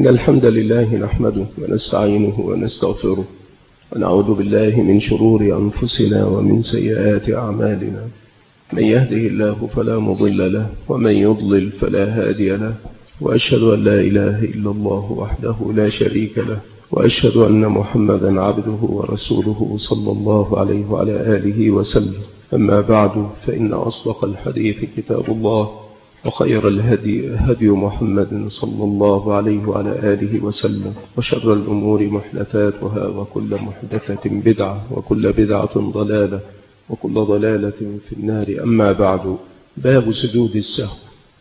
إن الحمد لله نحمده ونستعينه ونستغفره ونعوذ بالله من شرور أنفسنا ومن سيئات أعمالنا. من يهده الله فلا مضل له ومن يضلل فلا هادي له، وأشهد أن لا إله إلا الله وحده لا شريك له، وأشهد أن محمدا عبده ورسوله صلى الله عليه وعلى آله وسلم. أما بعد، فإن أصدق الحديث كتاب الله، وخير الهدي هدي محمد صلى الله عليه وعلى آله وسلم، وشر الأمور محدثاتها، وكل محدثة بدعة، وكل بدعة ضلالة، وكل ضلالة في النار. أما بعد، باب سجود السهو.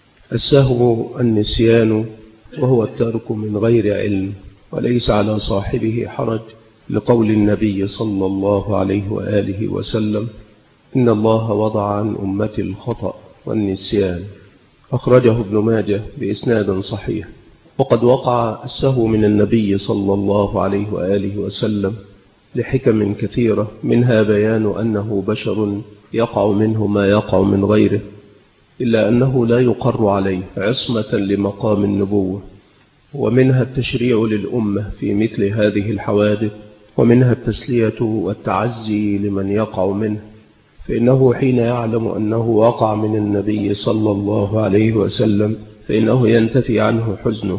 السهو النسيان، وهو الترك من غير علم، وليس على صاحبه حرج، لقول النبي صلى الله عليه وآله وسلم: إن الله وضع عن أمتي الخطأ والنسيان. أخرجه ابن ماجه بإسناد صحيح. وقد وقع السهو من النبي صلى الله عليه وآله وسلم لحكم كثيرة، منها بيان أنه بشر يقع منه ما يقع من غيره، إلا أنه لا يقر عليه عصمة لمقام النبوة، ومنها التشريع للأمة في مثل هذه الحوادث، ومنها التسلية والتعزي لمن يقع منه، فإنه حين يعلم أنه وقع من النبي صلى الله عليه وسلم فإنه ينتفي عنه حزنه،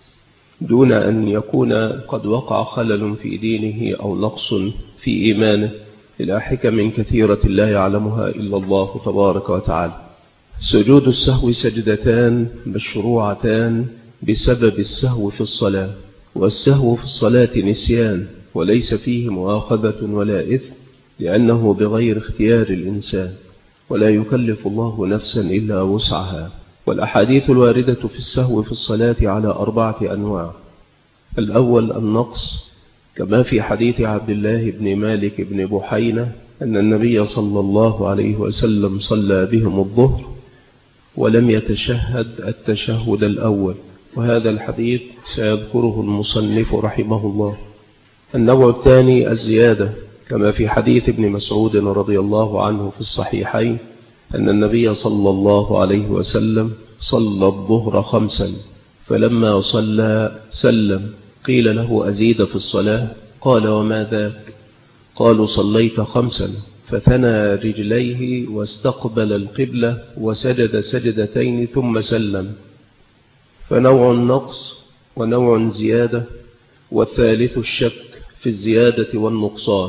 دون أن يكون قد وقع خلل في دينه أو نقص في إيمانه، إلى حكم كثيرة لا يعلمها إلا الله تبارك وتعالى. سجود السهو سجدتان مشروعتان بسبب السهو في الصلاة، والسهو في الصلاة نسيان، وليس فيه مؤاخذة ولا إثم، لأنه بغير اختيار الإنسان، ولا يكلف الله نفسا إلا وسعها. والأحاديث الواردة في السهو في الصلاة على 4 أنواع. الأول النقص، كما في حديث عبد الله بن مالك بن بحينة أن النبي صلى الله عليه وسلم صلى بهم الظهر ولم يتشهد التشهد الأول، وهذا الحديث سيذكره المصنف رحمه الله. النوع الثاني الزيادة، كما في حديث ابن مسعود رضي الله عنه في الصحيحين أن النبي صلى الله عليه وسلم صلى الظهر 5، فلما صلى سلم، قيل له: أزيد في الصلاة؟ قال: وما ذاك؟ قالوا: صليت 5، فثنى رجليه واستقبل القبلة وسجد سجدتين ثم سلم. فنوع النقص ونوع زيادة، والثالث الشك في الزيادة والنقصان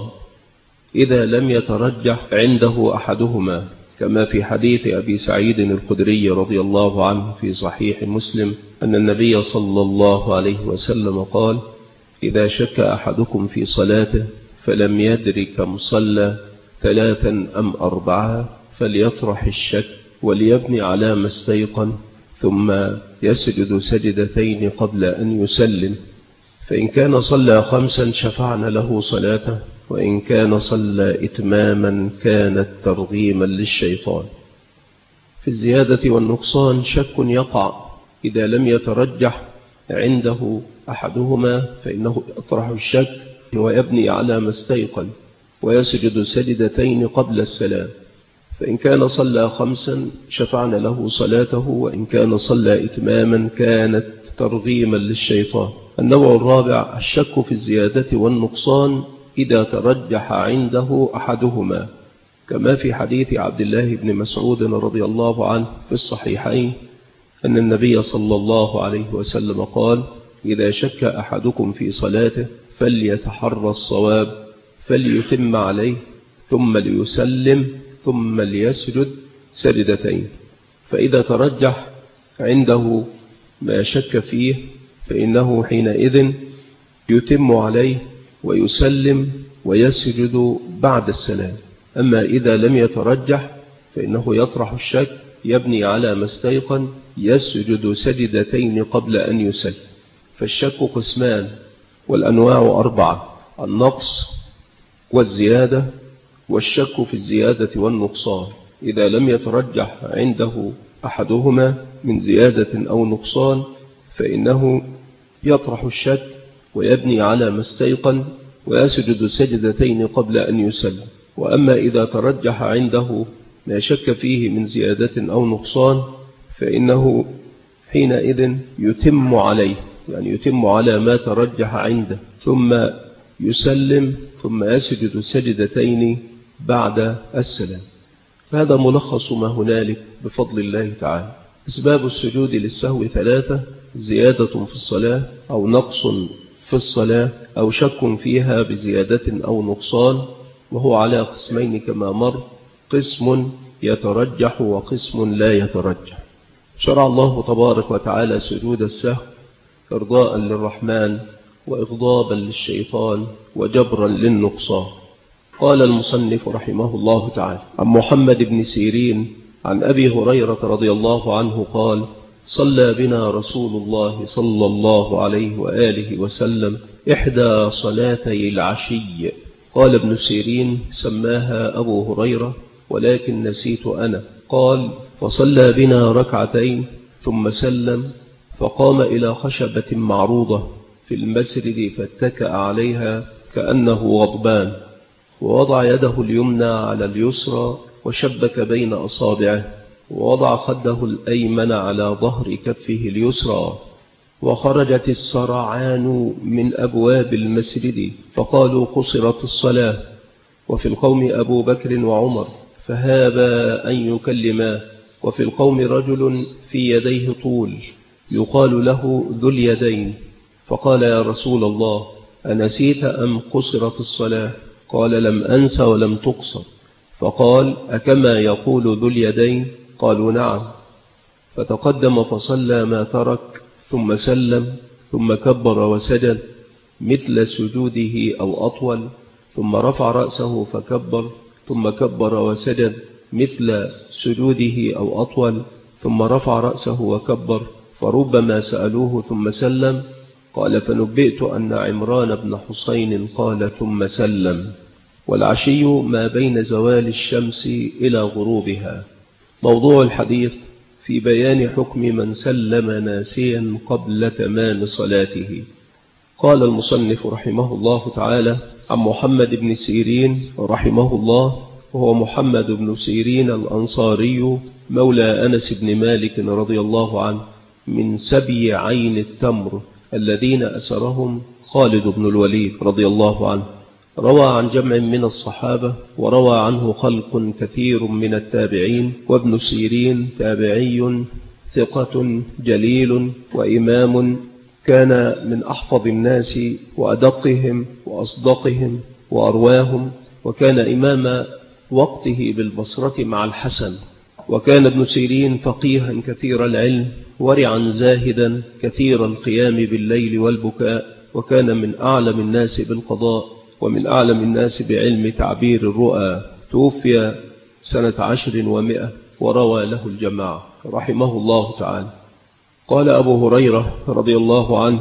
إذا لم يترجح عنده أحدهما، كما في حديث أبي سعيد الخدري رضي الله عنه في صحيح مسلم أن النبي صلى الله عليه وسلم قال: إذا شك أحدكم في صلاته فلم يدر كم صلى 3 أم 4 فليطرح الشك وليبني على ما استيقن، ثم يسجد سجدتين قبل أن يسلم، فإن كان صلى 5 شفعنا له صلاته، وإن كان صلى إتماما كانت ترغيما للشيطان. في الزيادة والنقصان شك يقع إذا لم يترجح عنده أحدهما، فإنه يطرح الشك ويبني على ما استيقن ويسجد سجدتين قبل السلام، فإن كان صلى 5 شفعنا له صلاته، وإن كان صلى إتماما كانت ترغيما للشيطان. النوع الرابع الشك في الزيادة والنقصان إذا ترجح عنده أحدهما، كما في حديث عبد الله بن مسعود رضي الله عنه في الصحيحين أن النبي صلى الله عليه وسلم قال: إذا شك أحدكم في صلاته فليتحرى الصواب فليتم عليه ثم ليسلم ثم ليسجد سجدتين. فإذا ترجح عنده ما شك فيه فإنه حينئذ يتم عليه ويسلم ويسجد بعد السلام. أما إذا لم يترجح فإنه يطرح الشك، يبني على ما استيقن، يسجد سجدتين قبل أن يسلم. فالشك قسمان، والأنواع 4: النقص والزيادة والشك في الزيادة والنقصان. إذا لم يترجح عنده أحدهما من زيادة أو نقصان فإنه يطرح الشك ويبني على ما استيقن ويسجد سجدتين قبل أن يسلم. وأما إذا ترجح عنده ما شك فيه من زيادة أو نقصان فإنه حينئذ يتم عليه يعني يتم على ما ترجح عنده، ثم يسلم، ثم يسجد سجدتين بعد السلام. هذا ملخص ما هنالك بفضل الله تعالى. أسباب السجود للسهو 3: زيادة في الصلاة، أو نقص في الصلاة، أو شك فيها بزيادة أو نقصان، وهو على قسمين كما مر: قسم يترجح وقسم لا يترجح. شرع الله تبارك وتعالى سجود السهو إرضاء للرحمن وإغضابا للشيطان وجبرا للنقصان. قال المصنف رحمه الله تعالى: عن محمد بن سيرين عن أبي هريرة رضي الله عنه قال: صلى بنا رسول الله صلى الله عليه وآله وسلم إحدى صلاتي العشي. قال ابن سيرين: سماها أبو هريرة ولكن نسيت أنا. قال: فصلى بنا ركعتين ثم سلم، فقام إلى خشبة معروضة في المسجد فاتكأ عليها كأنه غضبان، ووضع يده اليمنى على اليسرى وشبك بين أصابعه، ووضع خده الأيمن على ظهر كفه اليسرى، وخرجت السرعان من أبواب المسجد، فقالوا: قصرت الصلاة. وفي القوم أبو بكر وعمر فهابا أن يكلما، وفي القوم رجل في يديه طول يقال له ذو اليدين، فقال: يا رسول الله، أنسيت أم قصرت الصلاة؟ قال: لم أنس ولم تقصر. فقال: أكما يقول ذو اليدين؟ قالوا: نعم. فتقدم فصلى ما ترك، ثم سلم، ثم كبر وسجد مثل سجوده أو أطول، ثم رفع رأسه فكبر، ثم كبر وسجد مثل سجوده أو أطول، ثم رفع رأسه وكبر، فربما سألوه ثم سلم. قال: فنبئت أن عمران بن حسين قال: ثم سلم. والعشي ما بين زوال الشمس إلى غروبها. موضوع الحديث في بيان حكم من سلم ناسيا قبل تمام صلاته. قال المصنف رحمه الله تعالى: عن محمد بن سيرين رحمه الله، وهو محمد بن سيرين الأنصاري مولى أنس بن مالك رضي الله عنه، من سبي عين التمر الذين أسرهم خالد بن الوليد رضي الله عنه. روى عن جمع من الصحابة، وروى عنه خلق كثير من التابعين. وابن سيرين تابعي ثقة جليل وإمام، كان من أحفظ الناس وأدقهم وأصدقهم وأرواهم، وكان إمام وقته بالبصرة مع الحسن. وكان ابن سيرين فقيها كثير العلم، ورعا زاهدا كثير القيام بالليل والبكاء، وكان من أعلم الناس بالقضاء، ومن أعلم الناس بعلم تعبير الرؤى. توفي سنة 10 و100، وروى له الجماعة رحمه الله تعالى. قال أبو هريرة رضي الله عنه: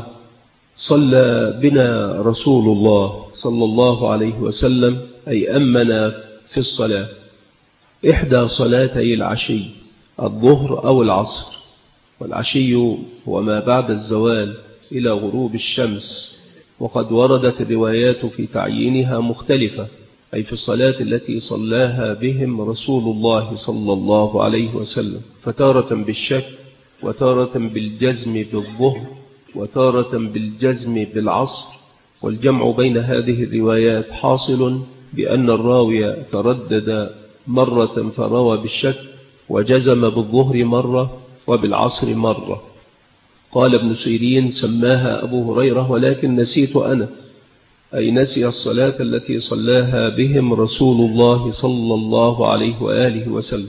صلى بنا رسول الله صلى الله عليه وسلم، أي أمنا في الصلاة، إحدى صلاتي العشي، الظهر أو العصر. والعشي هو ما بعد الزوال إلى غروب الشمس، وقد وردت الروايات في تعيينها مختلفة، أي في الصلاة التي صلاها بهم رسول الله صلى الله عليه وسلم، فتارة بالشك، وتارة بالجزم بالظهر، وتارة بالجزم بالعصر. والجمع بين هذه الروايات حاصل بأن الراوي تردد مرة فروى بالشك، وجزم بالظهر مرة، وبالعصر مرة. قال ابن سيرين: سماها أبو هريرة ولكن نسيت أنا، أي نسي الصلاة التي صلاها بهم رسول الله صلى الله عليه وآله وسلم.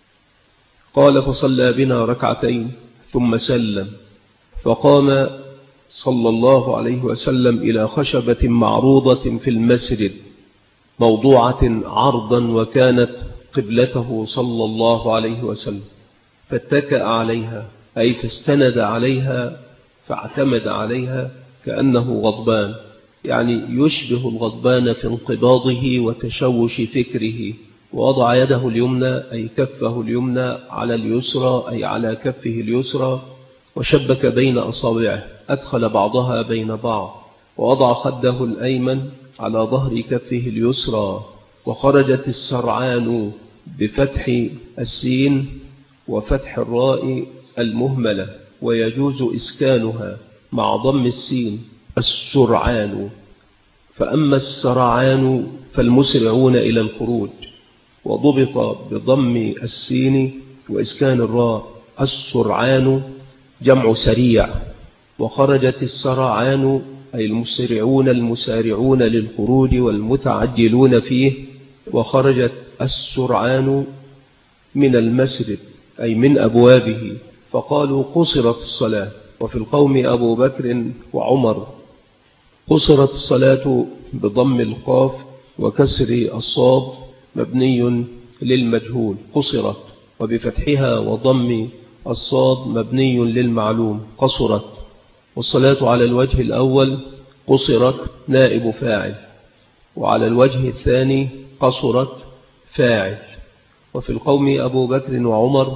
قال: فصلى بنا ركعتين ثم سلم، فقام صلى الله عليه وسلم إلى خشبة معروضة في المسجد موضوعة عرضا، وكانت قبلته صلى الله عليه وسلم، فاتكأ عليها، أي فاستند عليها، فاعتمد عليها كأنه غضبان، يعني يشبه الغضبان في انقباضه وتشوش فكره. ووضع يده اليمنى، أي كفه اليمنى، على اليسرى، أي على كفه اليسرى، وشبك بين أصابعه، أدخل بعضها بين بعض، ووضع خده الأيمن على ظهر كفه اليسرى. وخرجت السرعان بفتح السين وفتح الراء المهملة، ويجوز إسكانها، مع ضم السين السرعان. فأما السرعان فالمسرعون إلى الخروج، وضبط بضم السين وإسكان الراء السرعان جمع سريع، وخرجت السرعان أي المسرعون المسارعون للخروج والمتعجلون فيه، وخرجت السرعان من المسجد أي من أبوابه، فقالوا قصرت الصلاة. وفي القوم أبو بكر وعمر. قصرت الصلاة بضم القاف وكسر الصاد مبني للمجهول قصرت، وبفتحها وضم الصاد مبني للمعلوم قصرت. والصلاة على الوجه الأول قصرت نائب فاعل، وعلى الوجه الثاني قصرت فاعل. وفي القوم أبو بكر وعمر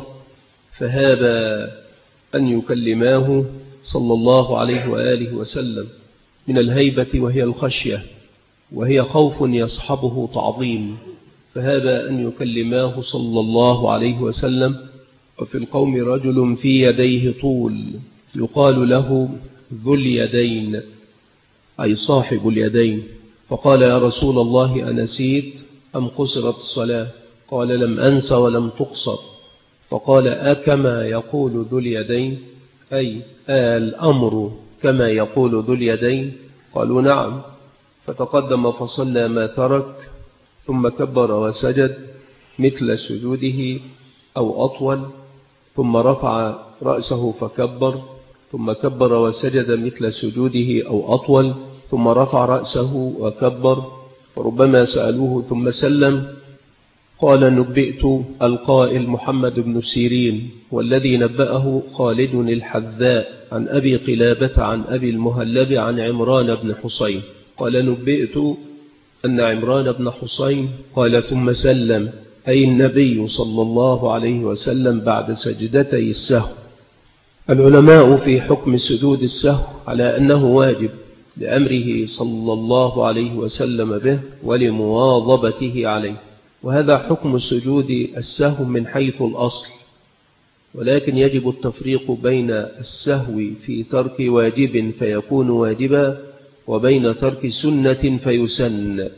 فهذا أن يكلماه صلى الله عليه وآله وسلم من الهيبة وهي الخشية، وهي خوف يصحبه تعظيم، فهذا أن يكلماه صلى الله عليه وسلم. وفي القوم رجل في يديه طول يقال له ذو اليدين أي صاحب اليدين، فقال يا رسول الله أنسيت أم قصرت الصلاة؟ قال لم أنس ولم تقصر. فقال أكما يقول ذو اليدين أي الأمر كما يقول ذو اليدين؟ قالوا نعم. فتقدم فصلى ما ترك، ثم كبر وسجد مثل سجوده أو أطول، ثم رفع رأسه فكبر، ثم كبر وسجد مثل سجوده أو أطول، ثم رفع رأسه وكبر. فربما سألوه ثم سلم. قال نبئت القائل محمد بن سيرين، والذي نبأه خالد الحذاء عن أبي قلابة عن أبي المهلب عن عمران بن حسين. قال نبئت أن عمران بن حسين قال ثم سلم، أي النبي صلى الله عليه وسلم بعد سجدتي السهو. العلماء في حكم سجود السهو على أنه واجب لأمره صلى الله عليه وسلم به ولمواظبته عليه، وهذا حكم سجود السهو من حيث الأصل، ولكن يجب التفريق بين السهو في ترك واجب فيكون واجبا وبين ترك سنة فيسن.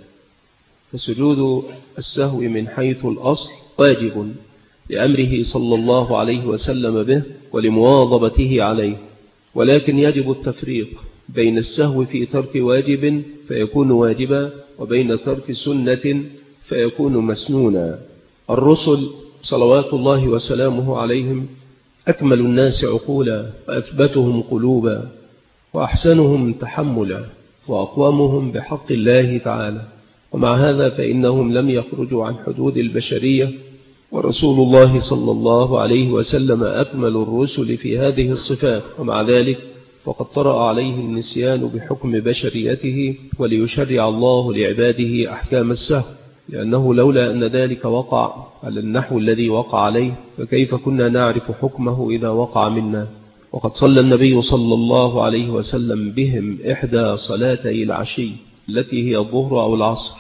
فسجود السهو من حيث الأصل واجب لأمره صلى الله عليه وسلم به ولمواظبته عليه، ولكن يجب التفريق بين السهو في ترك واجب فيكون واجبا وبين ترك سنة فيكون مسنونا. الرسل صلوات الله وسلامه عليهم أكمل الناس عقولا وأثبتهم قلوبا وأحسنهم تحملا وأقوامهم بحق الله تعالى، ومع هذا فإنهم لم يخرجوا عن حدود البشرية، ورسول الله صلى الله عليه وسلم أكمل الرسل في هذه الصفات، ومع ذلك فقد طرأ عليه النسيان بحكم بشريته وليشرع الله لعباده أحكام السهو، لأنه لولا أن ذلك وقع على النحو الذي وقع عليه فكيف كنا نعرف حكمه إذا وقع منا. وقد صلى النبي صلى الله عليه وسلم بهم إحدى صلاتي العشي التي هي الظهر أو العصر،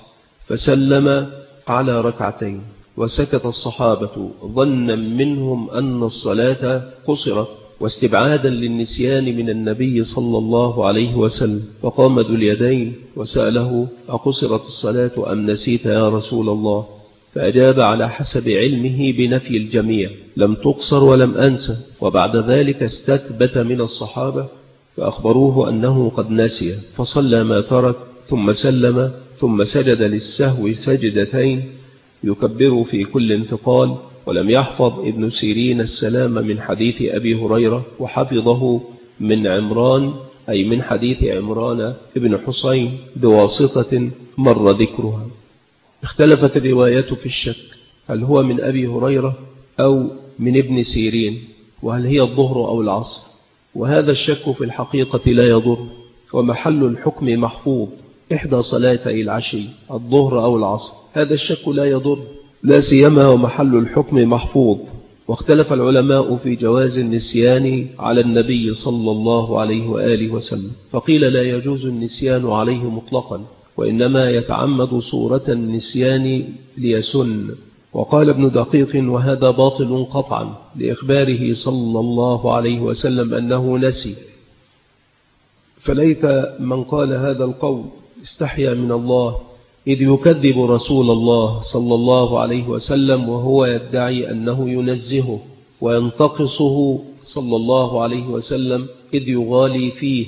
فسلم على ركعتين، وسكت الصحابة ظنا منهم أن الصلاة قصرت واستبعادا للنسيان من النبي صلى الله عليه وسلم، فقام ذو اليدين وسأله أقصرت الصلاة أم نسيت يا رسول الله؟ فأجاب على حسب علمه بنفي الجميع، لم تقصر ولم أنسى. وبعد ذلك استثبت من الصحابة فأخبروه أنه قد نسي، فصلى ما ترك ثم سلم، ثم سجد للسهو سجدتين يكبر في كل انتقال. ولم يحفظ ابن سيرين السلام من حديث أبي هريرة، وحفظه من عمران أي من حديث عمران ابن حسين بواسطة مر ذكرها. اختلفت الرواية في الشك، هل هو من أبي هريرة أو من ابن سيرين، وهل هي الظهر أو العصر؟ وهذا الشك في الحقيقة لا يضر، ومحل الحكم محفوظ، إحدى صلاتي العشي الظهر أو العصر، هذا الشك لا يضر لا سيما ومحل الحكم محفوظ. واختلف العلماء في جواز النسيان على النبي صلى الله عليه وآله وسلم، فقيل لا يجوز النسيان عليه مطلقا، وإنما يتعمد صورة النسيان ليسن. وقال ابن دقيق وهذا باطل قطعا لإخباره صلى الله عليه وسلم أنه نسي، فليت من قال هذا القول استحيا من الله، إذ يكذب رسول الله صلى الله عليه وسلم وهو يدعي أنه ينزهه، وينتقصه صلى الله عليه وسلم إذ يغالي فيه،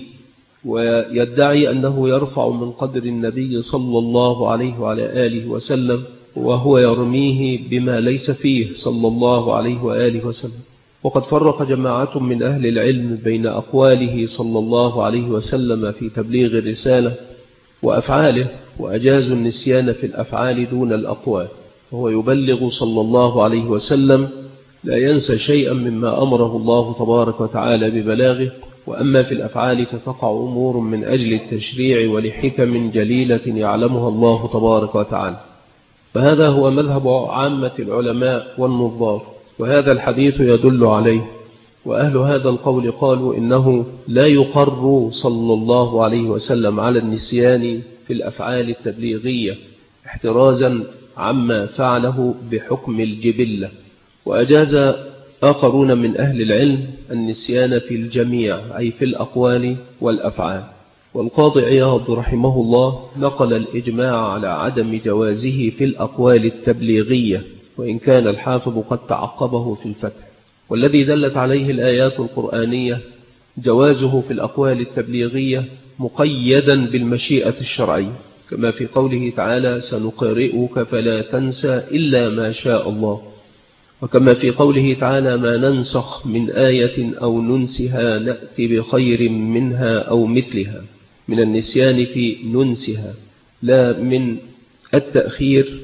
ويدعي أنه يرفع من قدر النبي صلى الله عليه وعلى آله وسلم، وهو يرميه بما ليس فيه صلى الله عليه وآله وسلم. وقد فرق جماعة من أهل العلم بين أقواله صلى الله عليه وسلم في تبليغ الرسالة وأفعاله، وأجازوا النسيان في الأفعال دون الأقوال، فهو يبلغ صلى الله عليه وسلم لا ينسى شيئا مما أمره الله تبارك وتعالى ببلاغه. وأما في الأفعال فتقع أمور من أجل التشريع ولحكم جليلة يعلمها الله تبارك وتعالى. فهذا هو مذهب عامة العلماء والنظار، وهذا الحديث يدل عليه. وأهل هذا القول قالوا إنه لا يقر صلى الله عليه وسلم على النسيان في الأفعال التبليغية احترازا عما فعله بحكم الجبلة. وأجاز آخرون من أهل العلم النسيان في الجميع، أي في الأقوال والأفعال. والقاضي عياض رحمه الله نقل الإجماع على عدم جوازه في الأقوال التبليغية، وإن كان الحافظ قد تعقبه في الفتح. والذي دلت عليه الآيات القرآنية جوازه في الأقوال التبليغية مقيدا بالمشيئة الشرعية، كما في قوله تعالى: سنقرئك فلا تنسى إلا ما شاء الله. وكما في قوله تعالى: ما ننسخ من آية أو ننسها نأتي بخير منها أو مثلها، من النسيان في ننسها، لا من التأخير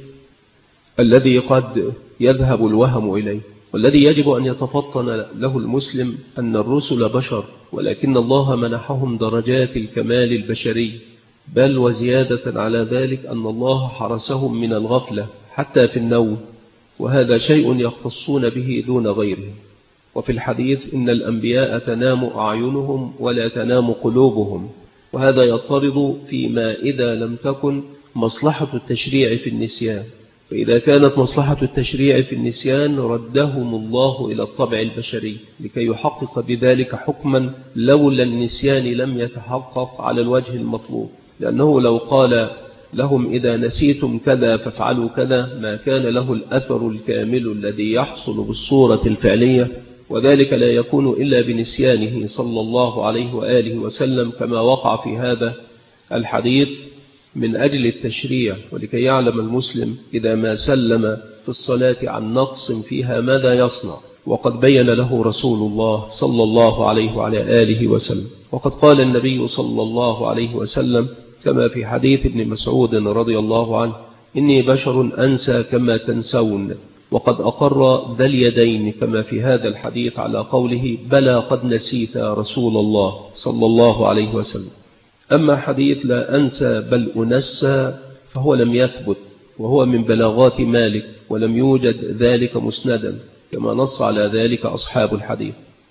الذي قد يذهب الوهم إليه. والذي يجب أن يتفطن له المسلم أن الرسل بشر، ولكن الله منحهم درجات الكمال البشري، بل وزيادة على ذلك أن الله حرسهم من الغفلة حتى في النوم، وهذا شيء يختصون به دون غيره. وفي الحديث: إن الأنبياء تنام أعينهم ولا تنام قلوبهم، وهذا يضطرد فيما إذا لم تكن مصلحة التشريع في النسيان. فإذا كانت مصلحة التشريع في النسيان ردهم الله إلى الطبع البشري لكي يحقق بذلك حكما لولا النسيان لم يتحقق على الوجه المطلوب، لأنه لو قال لهم إذا نسيتم كذا فافعلوا كذا ما كان له الأثر الكامل الذي يحصل بالصورة الفعلية، وذلك لا يكون إلا بنسيانه صلى الله عليه وآله وسلم، كما وقع في هذا الحديث من أجل التشريع، ولكي يعلم المسلم إذا ما سلم في الصلاة عن نقص فيها ماذا يصنع، وقد بين له رسول الله صلى الله عليه وعلى آله وسلم. وقد قال النبي صلى الله عليه وسلم كما في حديث ابن مسعود رضي الله عنه: إني بشر أنسى كما تنسون. وقد أقر ذا اليدين كما في هذا الحديث على قوله: بلى قد نسيت يا رسول الله صلى الله عليه وسلم. أما حديث لا أنسى بل أنسى فهو لم يثبت، وهو من بلاغات مالك، ولم يوجد ذلك مسندا كما نص على ذلك أصحاب الحديث.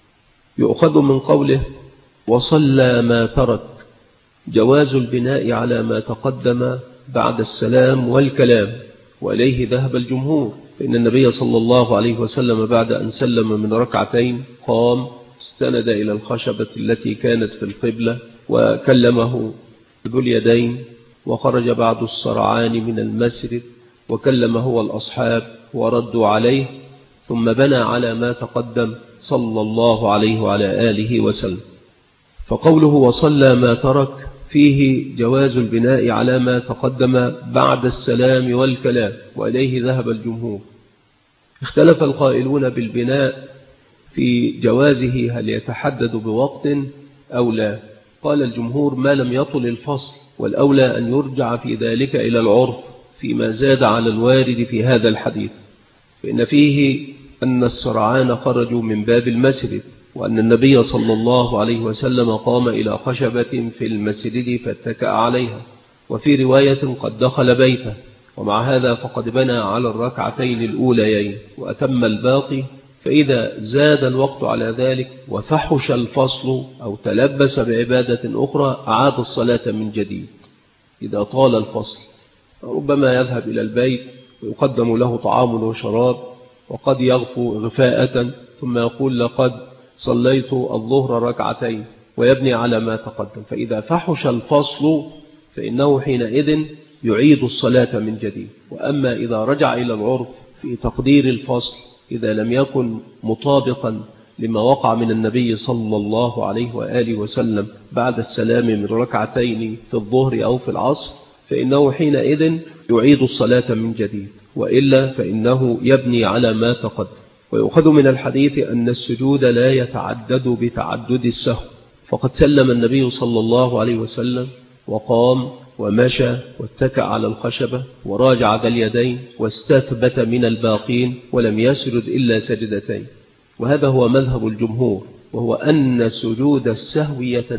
يؤخذ من قوله: وصلى ما ترك جواز البناء على ما تقدم بعد السلام والكلام، وإليه ذهب الجمهور، فإن النبي صلى الله عليه وسلم بعد أن سلم من ركعتين قام استند إلى الخشبة التي كانت في القبلة وكلمه ذو اليدين، وخرج بعد السرعان من المسجد وكلم هو الأصحاب وردوا عليه، ثم بنى على ما تقدم صلى الله عليه وعلى آله وسلم. فقوله وصلى ما ترك فيه جواز البناء على ما تقدم بعد السلام والكلام، وإليه ذهب الجمهور. اختلف القائلون بالبناء في جوازه هل يتحدد بوقت أو لا. قال الجمهور: ما لم يطل الفصل، والأولى أن يرجع في ذلك إلى العرف فيما زاد على الوارد في هذا الحديث، فإن فيه أن السرعان خرجوا من باب المسجد، وأن النبي صلى الله عليه وسلم قام إلى خشبة في المسجد فاتكأ عليها، وفي رواية قد دخل بيته. ومع هذا فقد بنى على الركعتين الأوليين وأتم الباقي، فإذا زاد الوقت على ذلك وفحش الفصل أو تلبس بعبادة أخرى أعاد الصلاة من جديد. إذا طال الفصل ربما يذهب إلى البيت ويقدم له طعام وشراب، وقد يغفو غفاءة ثم يقول: لقد صليت الظهر ركعتين، ويبني على ما تقدم. فإذا فحش الفصل فإنه حينئذ يعيد الصلاة من جديد. وأما إذا رجع إلى العرف في تقدير الفصل إذا لم يكن مطابقا لما وقع من النبي صلى الله عليه وآله وسلم بعد السلام من ركعتين في الظهر أو في العصر فإنه حينئذ يعيد الصلاة من جديد، وإلا فإنه يبني على ما تقدم. ويؤخذ من الحديث أن السجود لا يتعدد بتعدد السهو، فقد سلم النبي صلى الله عليه وسلم وقام ومشى واتكأ على الخشبة وراجع ذا اليدين واستثبت من الباقين ولم يسجد إلا سجدتين. وهذا هو مذهب الجمهور، وهو أن سجود السهو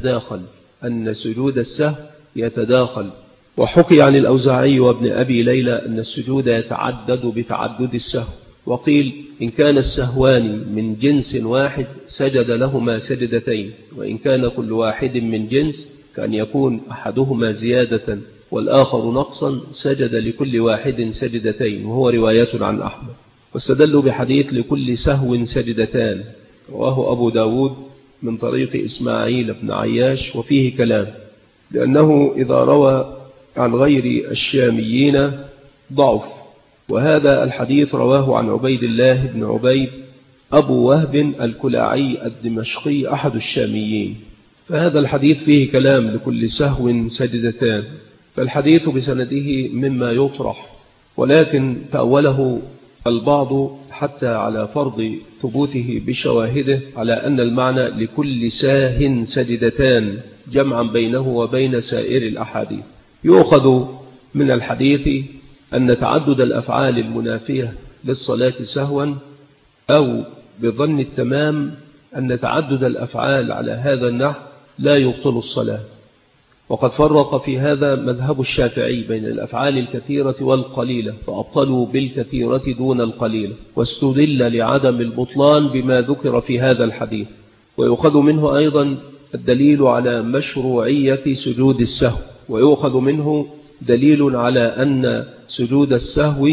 يتداخل. وحكي عن الأوزاعي وابن أبي ليلى أن السجود يتعدد بتعدد السهو، وقيل إن كان السهوان من جنس واحد سجد لهما سجدتين، وإن كان كل واحد من جنس كأن يكون أحدهما زيادة والآخر نقصا سجد لكل واحد سجدتين، وهو رواية عن أحمد. واستدلوا بحديث لكل سهو سجدتان رواه أبو داود من طريق إسماعيل بن عياش، وفيه كلام لأنه إذا روى عن غير الشاميين ضعف. وهذا الحديث رواه عن عبيد الله بن عبيد أبو وهب الكلاعي الدمشقي أحد الشاميين، فهذا الحديث فيه كلام لكل سهو سجدتان، فالحديث بسنده مما يطرح، ولكن تأوله البعض حتى على فرض ثبوته بشواهده على أن المعنى لكل ساه سجدتان جمعا بينه وبين سائر الأحاديث. يؤخذ من الحديث أن تعدد الأفعال المنافية للصلاة سهوا، أو بظن التمام أن تعدد الأفعال على هذا النحو لا يبطل الصلاة. وقد فرق في هذا مذهب الشافعي بين الأفعال الكثيرة والقليلة، فأبطلوا بالكثيرة دون القليلة، واستدل لعدم البطلان بما ذكر في هذا الحديث. ويؤخذ منه أيضا الدليل على مشروعية سجود السهو، ويؤخذ منه دليل على أن سجود السهو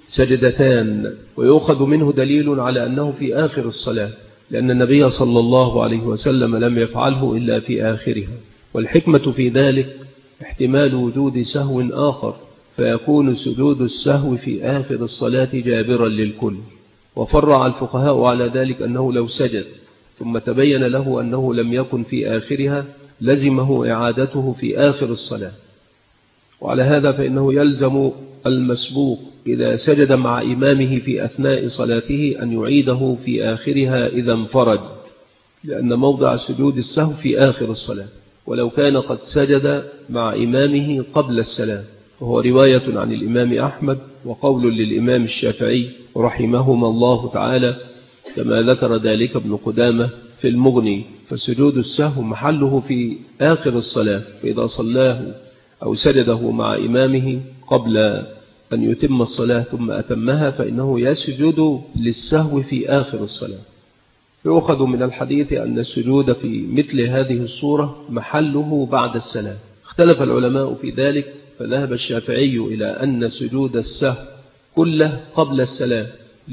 سجدتان، ويؤخذ منه دليل على أنه في آخر الصلاة، لأن النبي صلى الله عليه وسلم لم يفعله إلا في آخرها. والحكمة في ذلك احتمال وجود سهو آخر، فيكون سجود السهو في آخر الصلاة جابرا للكل. وفرع الفقهاء على ذلك أنه لو سجد ثم تبين له أنه لم يكن في آخرها لزمه إعادته في آخر الصلاة. وعلى هذا فإنه يلزم المسبوق إذا سجد مع إمامه في أثناء صلاته أن يعيده في آخرها إذا انفرد، لأن موضع سجود السهو في آخر الصلاة، ولو كان قد سجد مع إمامه قبل السلام، وهو رواية عن الإمام أحمد وقول للإمام الشافعي رحمهما الله تعالى، كما ذكر ذلك ابن قدامة في المغني. فسجود السهو محله في آخر الصلاة، فإذا صلاه أو سجده مع إمامه قبل أن يتم الصلاة ثم أتمها فإنه يسجد للسهو في آخر الصلاة. يؤخذ من الحديث أن السجود في مثل هذه الصورة محله بعد السلام. اختلف العلماء في ذلك، فذهب الشافعي إلى أن سجود السهو كله قبل السلام،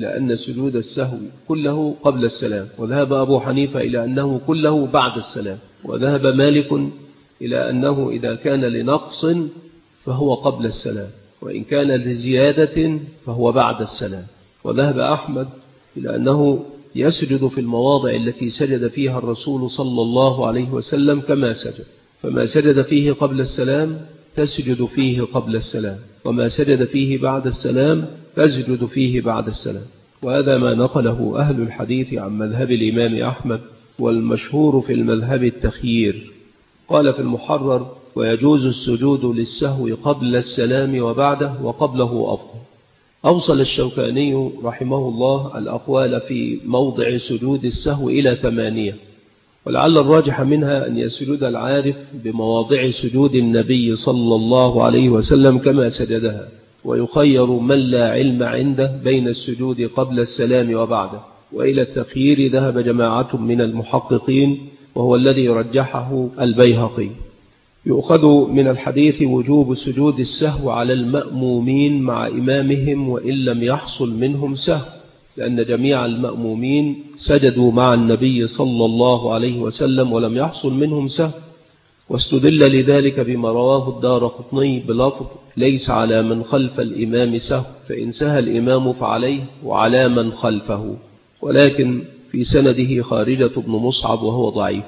قبل السلام، وذهب أبو حنيفة إلى أنه كله بعد السلام، وذهب مالك إلى أنه إذا كان لنقص فهو قبل السلام، وإن كان لزيادة فهو بعد السلام. وذهب أحمد إلى أنه يسجد في المواضع التي سجد فيها الرسول صلى الله عليه وسلم كما سجد، فما سجد فيه قبل السلام تسجد فيه قبل السلام، وما سجد فيه بعد السلام تسجد فيه بعد السلام. وهذا ما نقله أهل الحديث عن مذهب الإمام أحمد، والمشهور في المذهب التخيير. قال في المحرر: ويجوز السجود للسهو قبل السلام وبعده، وقبله أفضل. أوصل الشوكاني رحمه الله الأقوال في موضع سجود السهو إلى 8، ولعل الراجح منها أن يسجد العارف بمواضع سجود النبي صلى الله عليه وسلم كما سجدها، ويخير من لا علم عنده بين السجود قبل السلام وبعده. وإلى التخيير ذهب جماعة من المحققين، وهو الذي رجحه البيهقي. يؤخذ من الحديث وجوب سجود السهو على المأمومين مع إمامهم وإن لم يحصل منهم سهو، لأن جميع المأمومين سجدوا مع النبي صلى الله عليه وسلم ولم يحصل منهم سهو، واستدل لذلك بما رواه الدارقطني بلفظ ليس على من خلف الإمام سهو، فإن سهى الإمام فعليه وعلى من خلفه، ولكن في سنده خارجة بن مصعب وهو ضعيف.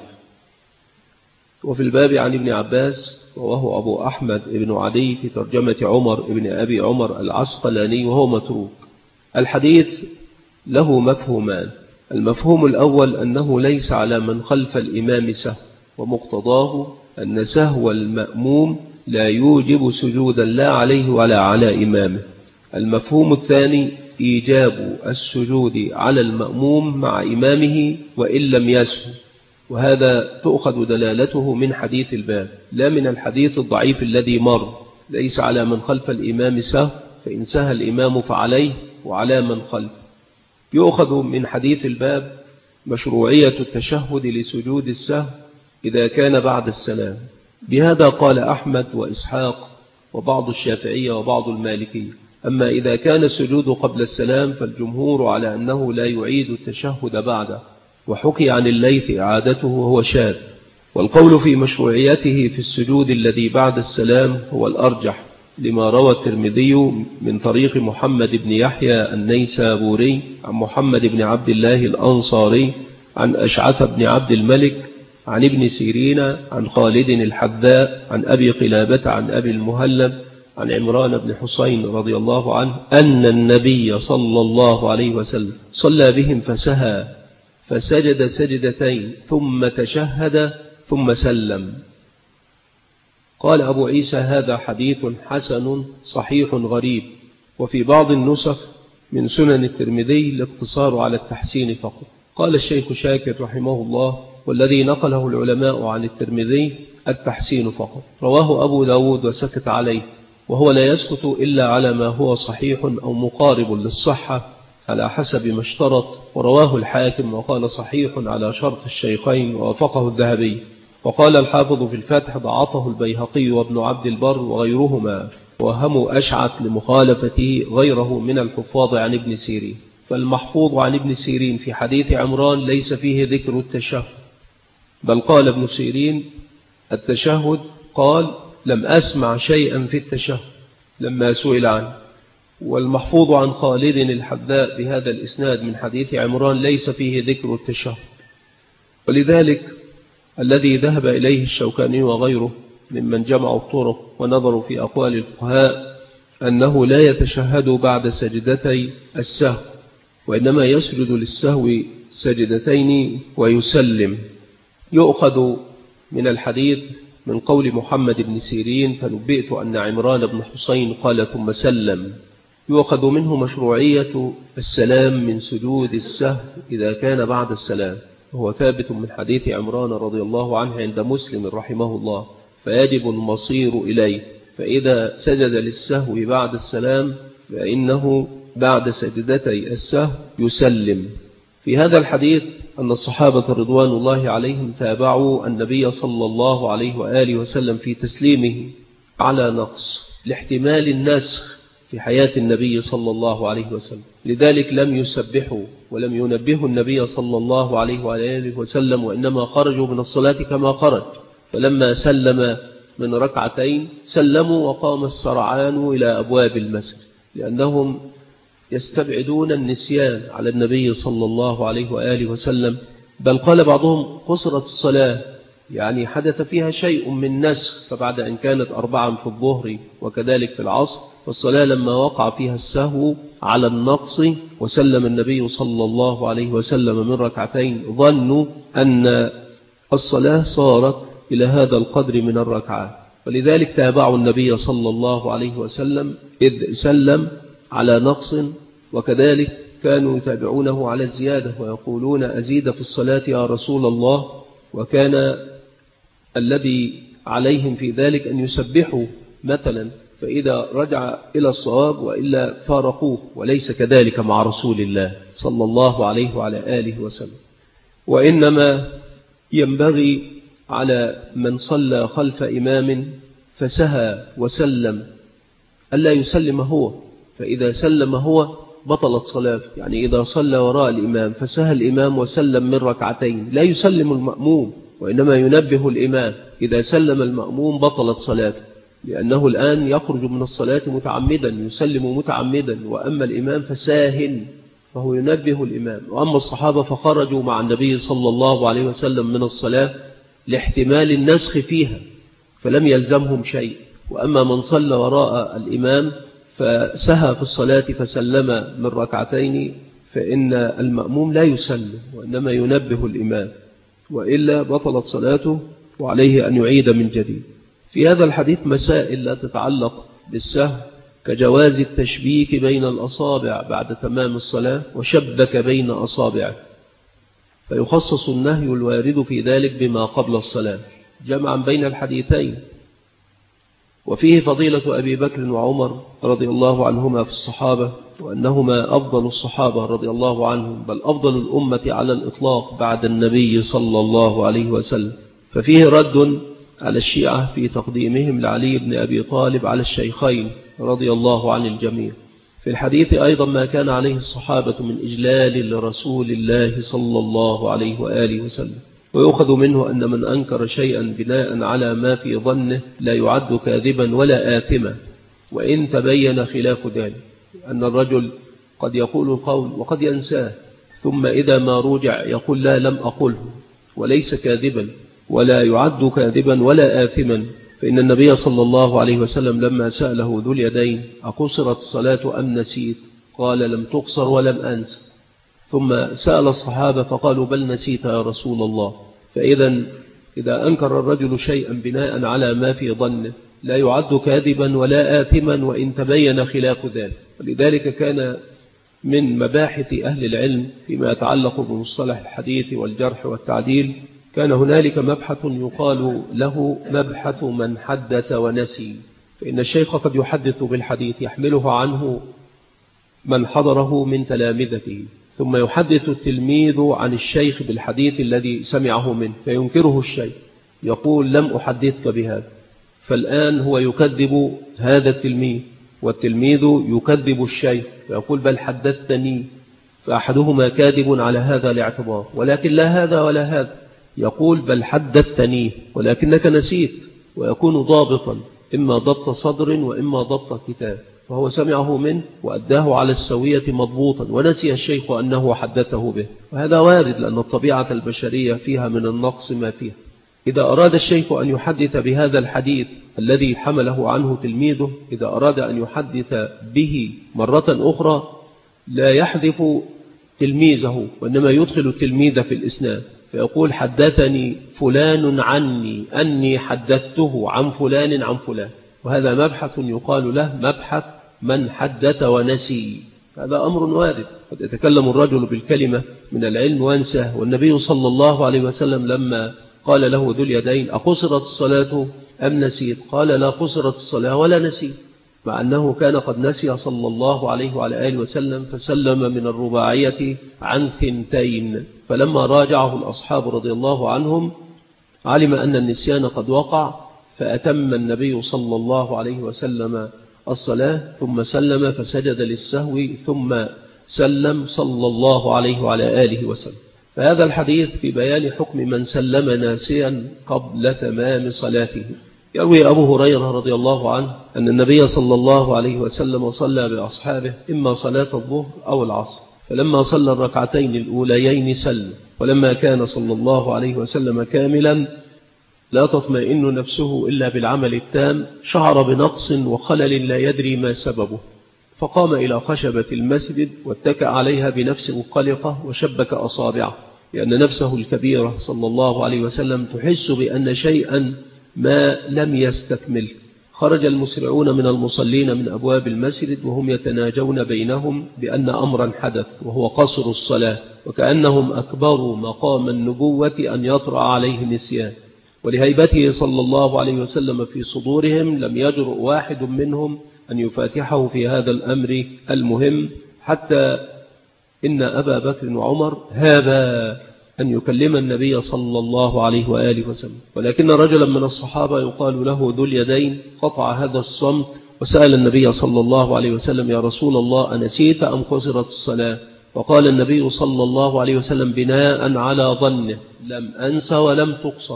وفي الباب عن ابن عباس رواه أبو أحمد بن عدي في ترجمة عمر بن أبي عمر العسقلاني وهو متروك. الحديث له مفهومان: المفهوم الأول أنه ليس على من خلف الإمام سهو، ومقتضاه أن سهو المأموم لا يوجب سجودا لا عليه ولا على إمامه. المفهوم الثاني إيجاب السجود على المأموم مع إمامه وإن لم يسهو، وهذا تؤخذ دلالته من حديث الباب لا من الحديث الضعيف الذي مر: ليس على من خلف الإمام سهو، فإن سهى الإمام فعليه وعلى من خلفه. يؤخذ من حديث الباب مشروعية التشهد لسجود السهو إذا كان بعد السلام. بهذا قال أحمد وإسحاق وبعض الشافعية وبعض المالكية. أما إذا كان السجود قبل السلام فالجمهور على أنه لا يعيد التشهد بعده، وحكي عن الليث إعادته وهو شاذ. والقول في مشروعيته في السجود الذي بعد السلام هو الأرجح، لما روى الترمذي من طريق محمد بن يحيى النيسابوري عن محمد بن عبد الله الأنصاري عن أشعث بن عبد الملك عن ابن سيرين عن خالد الحذاء عن أبي قلابة عن أبي المهلب عن عمران بن حسين رضي الله عنه أن النبي صلى الله عليه وسلم صلى بهم فسهى فسجد سجدتين ثم تشهد ثم سلم. قال أبو عيسى: هذا حديث حسن صحيح غريب. وفي بعض النسخ من سنن الترمذي الاقتصار على التحسين فقط. قال الشيخ شاكر رحمه الله: والذي نقله العلماء عن الترمذي التحسين فقط. رواه أبو داود وسكت عليه، وهو لا يسكت إلا على ما هو صحيح أو مقارب للصحة على حسب ما اشترط. ورواه الحاكم وقال صحيح على شرط الشيخين ووافقه الذهبي. وقال الحافظ في الفتح: ضعفه البيهقي وابن عبد البر وغيرهما، وهموا أشعث لمخالفته غيره من الحفاظ عن ابن سيرين. فالمحفوظ عن ابن سيرين في حديث عمران ليس فيه ذكر التشهد، بل قال ابن سيرين التشهد، قال: لم أسمع شيئا في التشهد لما سئل عنه. والمحفوظ عن خالد الحذاء بهذا الإسناد من حديث عمران ليس فيه ذكر التشهد. ولذلك الذي ذهب إليه الشوكاني وغيره ممن جمعوا الطرق ونظروا في أقوال الفقهاء أنه لا يتشهد بعد سجدتي السهو، وإنما يسجد للسهو سجدتين ويسلم. يؤخذ من الحديث من قول محمد بن سيرين: فنبئت أن عمران بن حسين قال ثم سلم. يؤخذ منه مشروعية السلام من سجود السهو إذا كان بعد السلام، وهو ثابت من حديث عمران رضي الله عنه عند مسلم رحمه الله، فيجب المصير إليه. فإذا سجد للسهو بعد السلام فإنه بعد سجدتي السهو يسلم. في هذا الحديث أن الصحابة رضوان الله عليهم تابعوا النبي صلى الله عليه وآله وسلم في تسليمه على نقص لاحتمال النسخ في حياة النبي صلى الله عليه وسلم، لذلك لم يسبحوا ولم ينبهوا النبي صلى الله عليه وآله وسلم، وإنما خرجوا من الصلاة كما خرج. فلما سلم من ركعتين سلموا وقام السرعان إلى أبواب المسجد، لأنهم يستبعدون النسيان على النبي صلى الله عليه وآله وسلم. بل قال بعضهم: قصرت الصلاة، يعني حدث فيها شيء من نسخ، فبعد أن كانت 4 في الظهر وكذلك في العصر، فالصلاة لما وقع فيها السهو على النقص وسلم النبي صلى الله عليه وسلم من ركعتين ظنوا أن الصلاة صارت إلى هذا القدر من الركعات، ولذلك تابعوا النبي صلى الله عليه وسلم إذ سلم على نقص، وكذلك كانوا يتابعونه على الزيادة ويقولون: أزيد في الصلاة يا رسول الله. وكان الذي عليهم في ذلك أن يسبحوا مثلا، فإذا رجع إلى الصواب وإلا فارقوه، وليس كذلك مع رسول الله صلى الله عليه وعلى آله وسلم. وإنما ينبغي على من صلى خلف إمام فسهى وسلم ألا يسلم هو، فإذا سلم هو بطلت صلاته. يعني إذا صلى وراء الإمام فسهى الإمام وسلم من ركعتين لا يسلم المأموم، وإنما ينبه الإمام. إذا سلم المأموم بطلت صلاته، لأنه الآن يخرج من الصلاة متعمدا يسلم متعمدا، وأما الإمام فساهن فهو ينبه الإمام. وأما الصحابة فخرجوا مع النبي صلى الله عليه وسلم من الصلاة لاحتمال النسخ فيها فلم يلزمهم شيء. وأما من صلى وراء الإمام فسهى في الصلاة فسلم من ركعتين فإن المأموم لا يسلم وإنما ينبه الإمام، وإلا بطلت صلاته وعليه أن يعيد من جديد. في هذا الحديث مسائل لا تتعلق بالسهو، كجواز التشبيك بين الأصابع بعد تمام الصلاة وشبك بين أصابعه، فيخصص النهي الوارد في ذلك بما قبل الصلاة جمعا بين الحديثين. وفيه فضيلة أبي بكر وعمر رضي الله عنهما في الصحابة، وأنهما أفضل الصحابة رضي الله عنهم، بل أفضل الأمة على الإطلاق بعد النبي صلى الله عليه وسلم. ففيه رد على الشيعة في تقديمهم لعلي بن أبي طالب على الشيخين رضي الله عن الجميع. في الحديث أيضا ما كان عليه الصحابة من إجلال لرسول الله صلى الله عليه وآله وسلم. ويؤخذ منه أن من أنكر شيئا بناء على ما في ظنه لا يعد كاذبا ولا آثما، وإن تبين خلاف ذلك، أن الرجل قد يقول القول وقد ينساه، ثم إذا ما رجع يقول لا لم أقله، وليس كاذبا ولا يعد كاذبا ولا آثما. فإن النبي صلى الله عليه وسلم لما سأله ذو اليدين أقصرت الصلاة أم نسيت؟ قال لم تقصر ولم أنس. ثم سأل الصحابة فقالوا بل نسيت يا رسول الله. إذا أنكر الرجل شيئا بناء على ما في ظنه لا يعد كاذبا ولا آثما وإن تبين خلاف ذلك. ولذلك كان من مباحث أهل العلم فيما يتعلق بمصطلح الحديث والجرح والتعديل، كان هنالك مبحث يقال له مبحث من حدث ونسي. فإن الشيخ قد يحدث بالحديث يحمله عنه من حضره من تلامذته، ثم يحدث التلميذ عن الشيخ بالحديث الذي سمعه منه فينكره الشيخ، يقول لم أحدثك بهذا. فالآن هو يكذب هذا التلميذ والتلميذ يكذب الشيخ فيقول بل حدثتني، فأحدهما كاذب على هذا الاعتبار، ولكن لا هذا ولا هذا، يقول بل حدثتني ولكنك نسيت، ويكون ضابطا إما ضبط صدر وإما ضبط كتاب، فهو سمعه منه وأداه على السوية مضبوطا ونسي الشيخ أنه حدثه به. وهذا وارد لأن الطبيعة البشرية فيها من النقص ما فيها. إذا أراد الشيخ أن يحدث بهذا الحديث الذي حمله عنه تلميذه، إذا أراد أن يحدث به مرة أخرى لا يحذف تلميذه وإنما يدخل التلميذ في الإسناد، فيقول حدثني فلان عني أني حدثته عن فلان عن فلان. وهذا مبحث يقال له مبحث من حدث ونسي. هذا أمر وارد، قد يتكلم الرجل بالكلمة من العلم وانساه. والنبي صلى الله عليه وسلم لما قال له ذو اليدين أقصرت الصلاة أم نسيت؟ قال لا قصرت الصلاة ولا نسيت، مع أنه كان قد نسي صلى الله عليه وعلى آله وسلم فسلم من الرباعية عن 2. فلما راجعه الأصحاب رضي الله عنهم علم أن النسيان قد وقع، فأتم النبي صلى الله عليه وسلم الصلاة ثم سلم فسجد للسهو ثم سلم صلى الله عليه وعلى آله وسلم. فهذا الحديث في بيان حكم من سلم ناسيا قبل تمام صلاته. يروي أبو هريرة رضي الله عنه أن النبي صلى الله عليه وسلم صلى بأصحابه إما صلاة الظهر أو العصر، فلما صلى الركعتين الأوليين سلم، ولما كان صلى الله عليه وسلم كاملا لا تطمئن نفسه إلا بالعمل التام شعر بنقص وخلل لا يدري ما سببه، فقام إلى خشبة المسجد واتكأ عليها بنفس مقلقة وشبك أصابعه، لأن نفسه الكبيرة صلى الله عليه وسلم تحس بأن شيئا ما لم يستكمل. خرج المسرعون من المصلين من أبواب المسجد وهم يتناجون بينهم بأن أمرا حدث وهو قصر الصلاة، وكأنهم أكبروا مقام النبوة أن يطرأ عليه نسيان. ولهيبته صلى الله عليه وسلم في صدورهم لم يجرؤ واحد منهم أن يفاتحه في هذا الأمر المهم، حتى إن أبا بكر وعمر هابا أن يكلم النبي صلى الله عليه وآله وسلم، ولكن رجلا من الصحابة يقال له ذو اليدين قطع هذا الصمت وسأل النبي صلى الله عليه وسلم: يا رسول الله، أنسيت أم قصرت الصلاة؟ وقال النبي صلى الله عليه وسلم بناء على ظنه: لم أنس ولم تقصر.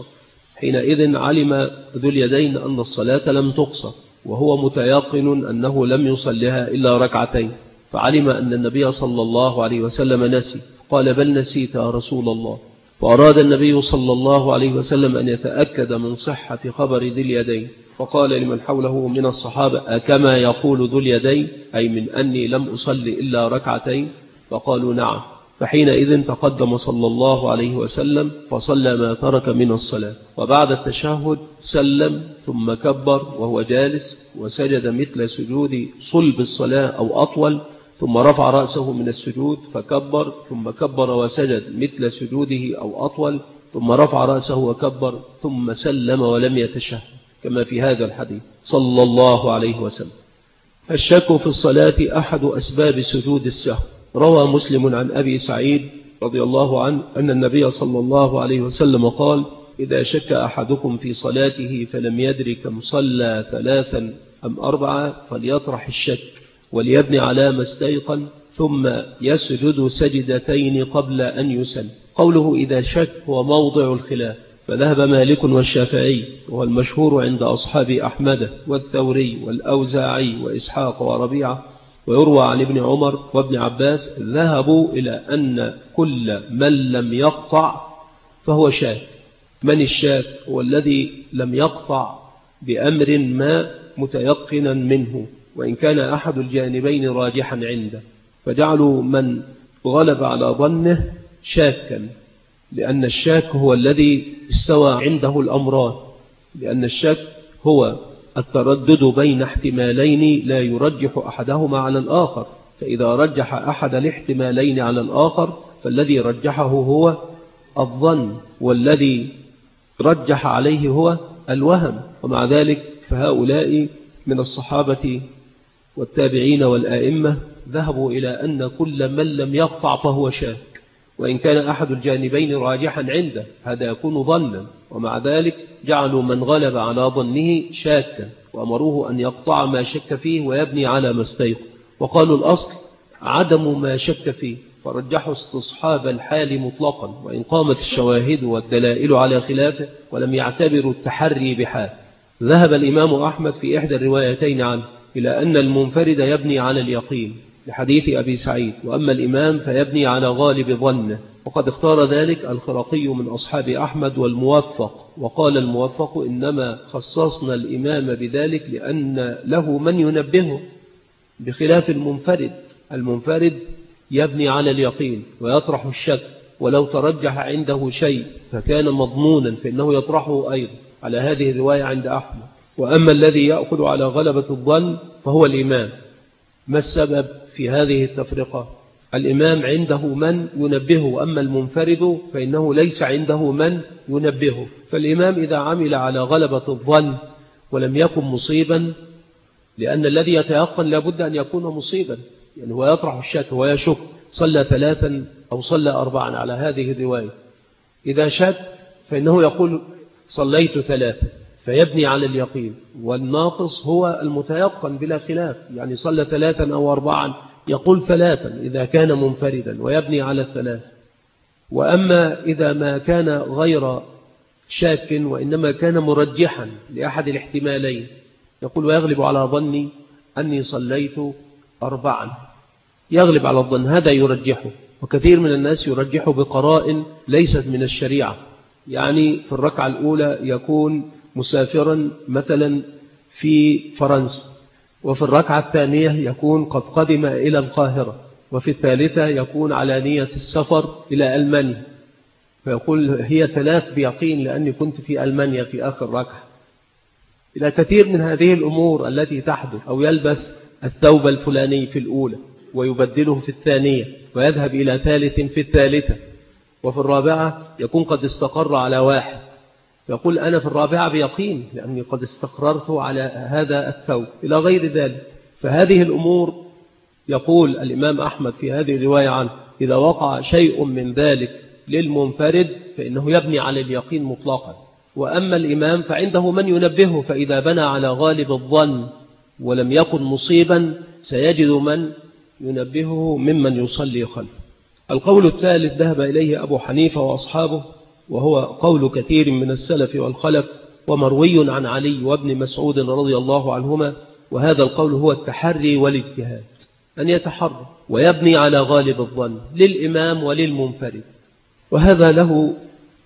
حينئذ علم ذو اليدين أن الصلاة لم تقصر، وهو متيقن أنه لم يصلها إلا ركعتين، فعلم أن النبي صلى الله عليه وسلم نسي، قال: بل نسيت يا رسول الله. فأراد النبي صلى الله عليه وسلم أن يتأكد من صحة خبر ذي اليدين، فقال لمن حوله من الصحابة: أكما يقول ذو اليدين، أي من أني لم أصلي إلا ركعتين؟ فقالوا: نعم. فحينئذ تقدم صلى الله عليه وسلم فصلى ما ترك من الصلاة، وبعد التشهد سلم ثم كبر وهو جالس، وسجد مثل سجود صلب الصلاة أو أطول، ثم رفع رأسه من السجود فكبر، ثم كبر وسجد مثل سجوده أو أطول، ثم رفع رأسه وكبر، ثم سلم ولم يتشهد، كما في هذا الحديث صلى الله عليه وسلم. الشك في الصلاة أحد أسباب سجود السهو. روى مسلم عن أبي سعيد رضي الله عنه أن النبي صلى الله عليه وسلم قال: إذا شك أحدكم في صلاته فلم يدرك كم صلى 3 أم 4 فليطرح الشك وليبني على ما استيقن، ثم يسجد سجدتين قبل أن يسلم. قوله إذا شك هو موضع الخلاف، فذهب مالك والشافعي، والمشهور عند أصحاب أحمد والثوري والأوزاعي وإسحاق وربيعة، ويروى عن ابن عمر وابن عباس، ذهبوا إلى أن كل من لم يقطع فهو شاك. من الشاك؟ هو الذي لم يقطع بأمر ما متيقنا منه، وإن كان أحد الجانبين راجحا عنده، فجعلوا من غلب على ظنه شاكا، لأن الشاك هو الذي استوى عنده الأمران، لأن الشك هو التردد بين احتمالين لا يرجح أحدهما على الآخر، فإذا رجح أحد الاحتمالين على الآخر فالذي رجحه هو الظن، والذي رجح عليه هو الوهم. ومع ذلك فهؤلاء من الصحابة والتابعين والآئمة ذهبوا إلى أن كل من لم يقطع فهو شاك، وإن كان أحد الجانبين راجحا عنده هذا يكون ظنا، ومع ذلك جعلوا من غلب على ظنه شاكا، وأمروه أن يقطع ما شك فيه ويبني على ما استيقن، وقالوا الأصل عدم ما شك فيه، فرجحوا استصحاب الحال مطلقا، وإن قامت الشواهد والدلائل على خلافه، ولم يعتبروا التحري بحال. ذهب الإمام أحمد في إحدى الروايتين عنه إلى أن المنفرد يبني على اليقين لحديث أبي سعيد، وأما الإمام فيبني على غالب ظنه، وقد اختار ذلك الخرقي من أصحاب أحمد والموفق، وقال الموفق: إنما خصصنا الإمام بذلك لأن له من ينبهه، بخلاف المنفرد. المنفرد يبني على اليقين ويطرح الشك، ولو ترجح عنده شيء فكان مضمونا فإنه يطرحه أيضا، على هذه الرواية عند أحمد. وأما الذي يأخذ على غلبة الظن فهو الإمام. ما السبب في هذه التفرقة؟ الإمام عنده من ينبهه، وأما المنفرد فإنه ليس عنده من ينبهه. فالإمام إذا عمل على غلبة الظن ولم يكن مصيبا، لأن الذي يتيقن لابد أن يكون مصيبا، يعني هو يطرح الشك ويشك صلى 3 أو صلى 4 على هذه الرواية. إذا شك فإنه يقول صليت 3 فيبني على اليقين، والناقص هو المتيقن بلا خلاف، يعني صلى 3 أو 4 يقول 3 إذا كان منفردا ويبني على 3. وأما إذا ما كان غير شاك وإنما كان مرجحا لأحد الاحتمالين، يقول ويغلب على ظني أني صليت 4، يغلب على الظن، هذا يرجحه. وكثير من الناس يرجحه بقرائن ليست من الشريعة، يعني في الركعة الأولى يكون مسافرا مثلا في فرنسا، وفي الركعة الثانية يكون قد قدم إلى القاهرة، وفي الثالثة يكون على نية السفر إلى ألمانيا، فيقول هي 3 بيقين لأني كنت في ألمانيا في آخر ركعة. إلى كثير من هذه الأمور التي تحدث، أو يلبس الثوب الفلاني في الأولى ويبدله في الثانية ويذهب إلى 3 في الثالثة، وفي الرابعة يكون قد استقر على 1، يقول أنا في الرابعة بيقين لأني قد استقررت على هذا الثوب، إلى غير ذلك. فهذه الأمور يقول الإمام أحمد في هذه الرواية عنه إذا وقع شيء من ذلك للمنفرد فإنه يبني على اليقين مطلقا. وأما الإمام فعنده من ينبهه، فإذا بنى على غالب الظن ولم يكن مصيبا سيجد من ينبهه ممن يصلي خلفه. القول الثالث ذهب إليه أبو حنيفة وأصحابه، وهو قول كثير من السلف والخلف، ومروي عن علي وابن مسعود رضي الله عنهما، وهذا القول هو التحري والاجتهاد، أن يتحرى ويبني على غالب الظن للإمام وللمنفرد. وهذا له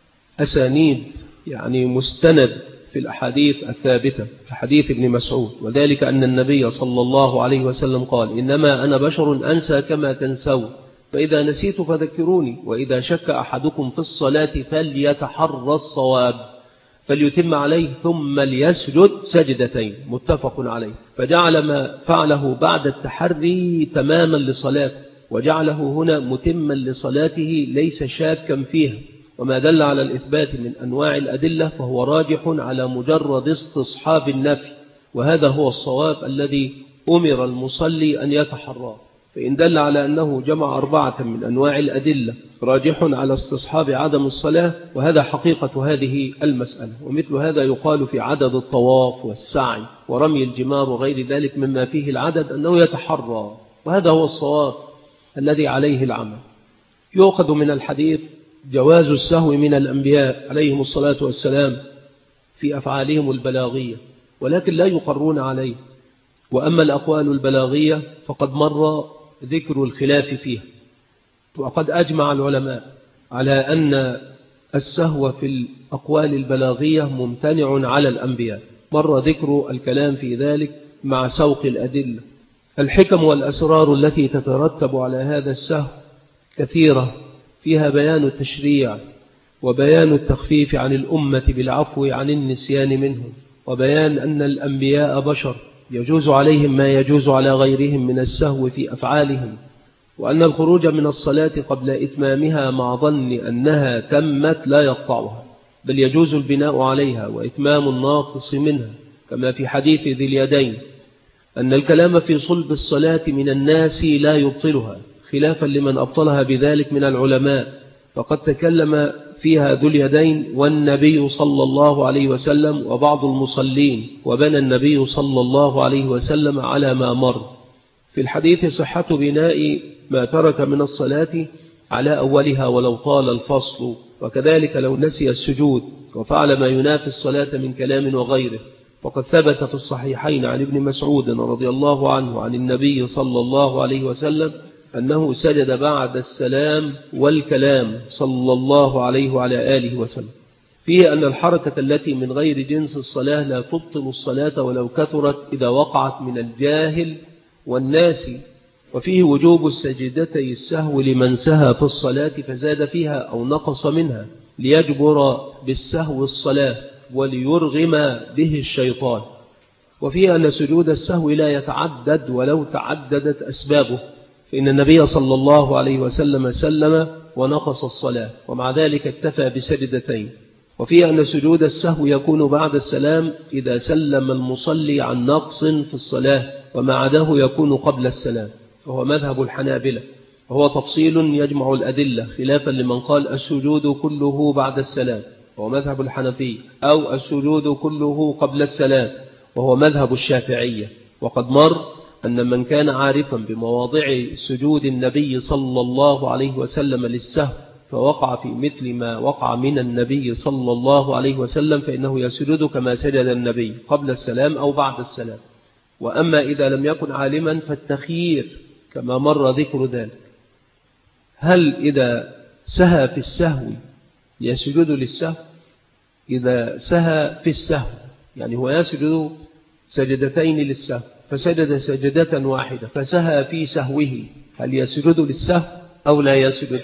أسانيد يعني مستند في الأحاديث الثابتة كحديث ابن مسعود، وذلك أن النبي صلى الله عليه وسلم قال: إنما أنا بشر أنسى كما تنسون، فإذا نسيت فذكروني، وإذا شك أحدكم في الصلاة فليتحرى الصواب فليتم عليه ثم ليسجد سجدتين، متفق عليه. فجعل ما فعله بعد التحري تماما لصلاته، وجعله هنا متما لصلاته ليس شاكا فيها. وما دل على الإثبات من أنواع الأدلة فهو راجح على مجرد استصحاب النفي، وهذا هو الصواب الذي أمر المصلي أن يتحراه. فإن دل على أنه جمع 4 من أنواع الأدلة راجح على استصحاب عدم الصلاة، وهذا حقيقة هذه المسألة. ومثل هذا يقال في عدد الطواف والسعي ورمي الجمار وغير ذلك مما فيه العدد أنه يتحرى، وهذا هو الصواب الذي عليه العمل. يؤخذ من الحديث جواز السهو من الأنبياء عليهم الصلاة والسلام في أفعالهم البلاغية، ولكن لا يقرون عليه. وأما الأقوال البلاغية فقد مر ذكر الخلاف فيها، وقد أجمع العلماء على أن السهو في الأقوال البلاغية ممتنع على الأنبياء. مر ذكر الكلام في ذلك مع سوق الأدلة. الحكم والأسرار التي تترتب على هذا السهو كثيرة، فيها بيان التشريع وبيان التخفيف عن الأمة بالعفو عن النسيان منهم، وبيان أن الأنبياء بشر يجوز عليهم ما يجوز على غيرهم من السهو في أفعالهم، وأن الخروج من الصلاة قبل إتمامها مع ظن أنها تمت لا يقطعها، بل يجوز البناء عليها وإتمام الناقص منها، كما في حديث ذي اليدين أن الكلام في صلب الصلاة من الناس لا يبطلها، خلافا لمن أبطلها بذلك من العلماء، فقد تكلم فيها ذو اليدين والنبي صلى الله عليه وسلم وبعض المصلين، وبنى النبي صلى الله عليه وسلم على ما مر. في الحديث صحة بناء ما ترك من الصلاة على أولها ولو طال الفصل، وكذلك لو نسي السجود وفعل ما ينافي الصلاة من كلام وغيره. وقد ثبت في الصحيحين عن ابن مسعود رضي الله عنه عن النبي صلى الله عليه وسلم أنه سجد بعد السلام والكلام صلى الله عليه وعلى آله وسلم. فيه أن الحركة التي من غير جنس الصلاة لا تبطل الصلاة ولو كثرت إذا وقعت من الجاهل والناس. وفيه وجوب السجدتي السهو لمن سهى في الصلاة فزاد فيها أو نقص منها، ليجبر بالسهو الصلاة وليرغم به الشيطان. وفيه أن سجود السهو لا يتعدد ولو تعددت أسبابه، فإن النبي صلى الله عليه وسلم سلم ونقص الصلاة ومع ذلك اكتفى بسجدتين. وفيه أن سجود السهو يكون بعد السلام إذا سلم المصلي عن نقص في الصلاة، وما عداه يكون قبل السلام، وهو مذهب الحنابلة، وهو تفصيل يجمع الأدلة، خلافا لمن قال السجود كله بعد السلام، وهو مذهب الحنفي، أو السجود كله قبل السلام، وهو مذهب الشافعية. وقد مر أن من كان عارفا بمواضع سجود النبي صلى الله عليه وسلم للسهو فوقع في مثل ما وقع من النبي صلى الله عليه وسلم فإنه يسجد كما سجد النبي قبل السلام أو بعد السلام. وأما إذا لم يكن عالما فالتخيير كما مر ذكر ذلك. هل إذا سهى في السهو يسجد للسهو؟ إذا سهى في السهو يعني هو يسجد سجدتين للسهو فسجد سجدة واحدة فسهى في سهوه، هل يسجد للسهو أو لا يسجد؟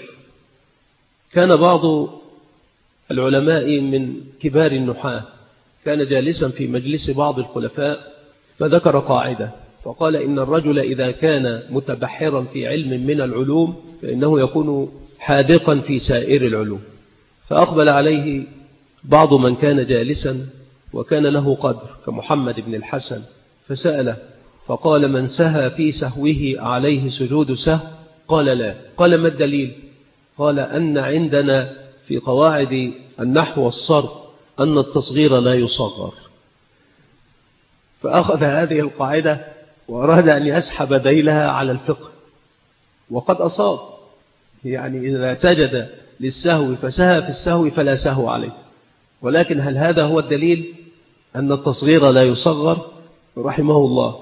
كان بعض العلماء من كبار النحاة كان جالسا في مجلس بعض الخلفاء فذكر قاعدة، فقال إن الرجل إذا كان متبحرا في علم من العلوم فإنه يكون حاذقا في سائر العلوم. فأقبل عليه بعض من كان جالسا وكان له قدر كمحمد بن الحسن فسأله فقال من سهى في سهوه عليه سجود سهو؟ قال لا. قال ما الدليل؟ قال أن عندنا في قواعد النحو والصرف أن التصغير لا يصغر. فأخذ هذه القاعدة وأراد أن يسحب ذيلها على الفقه، وقد أصاب. يعني إذا سجد للسهو فسهى في السهو فلا سهو عليه. ولكن هل هذا هو الدليل أن التصغير لا يصغر؟ رحمه الله.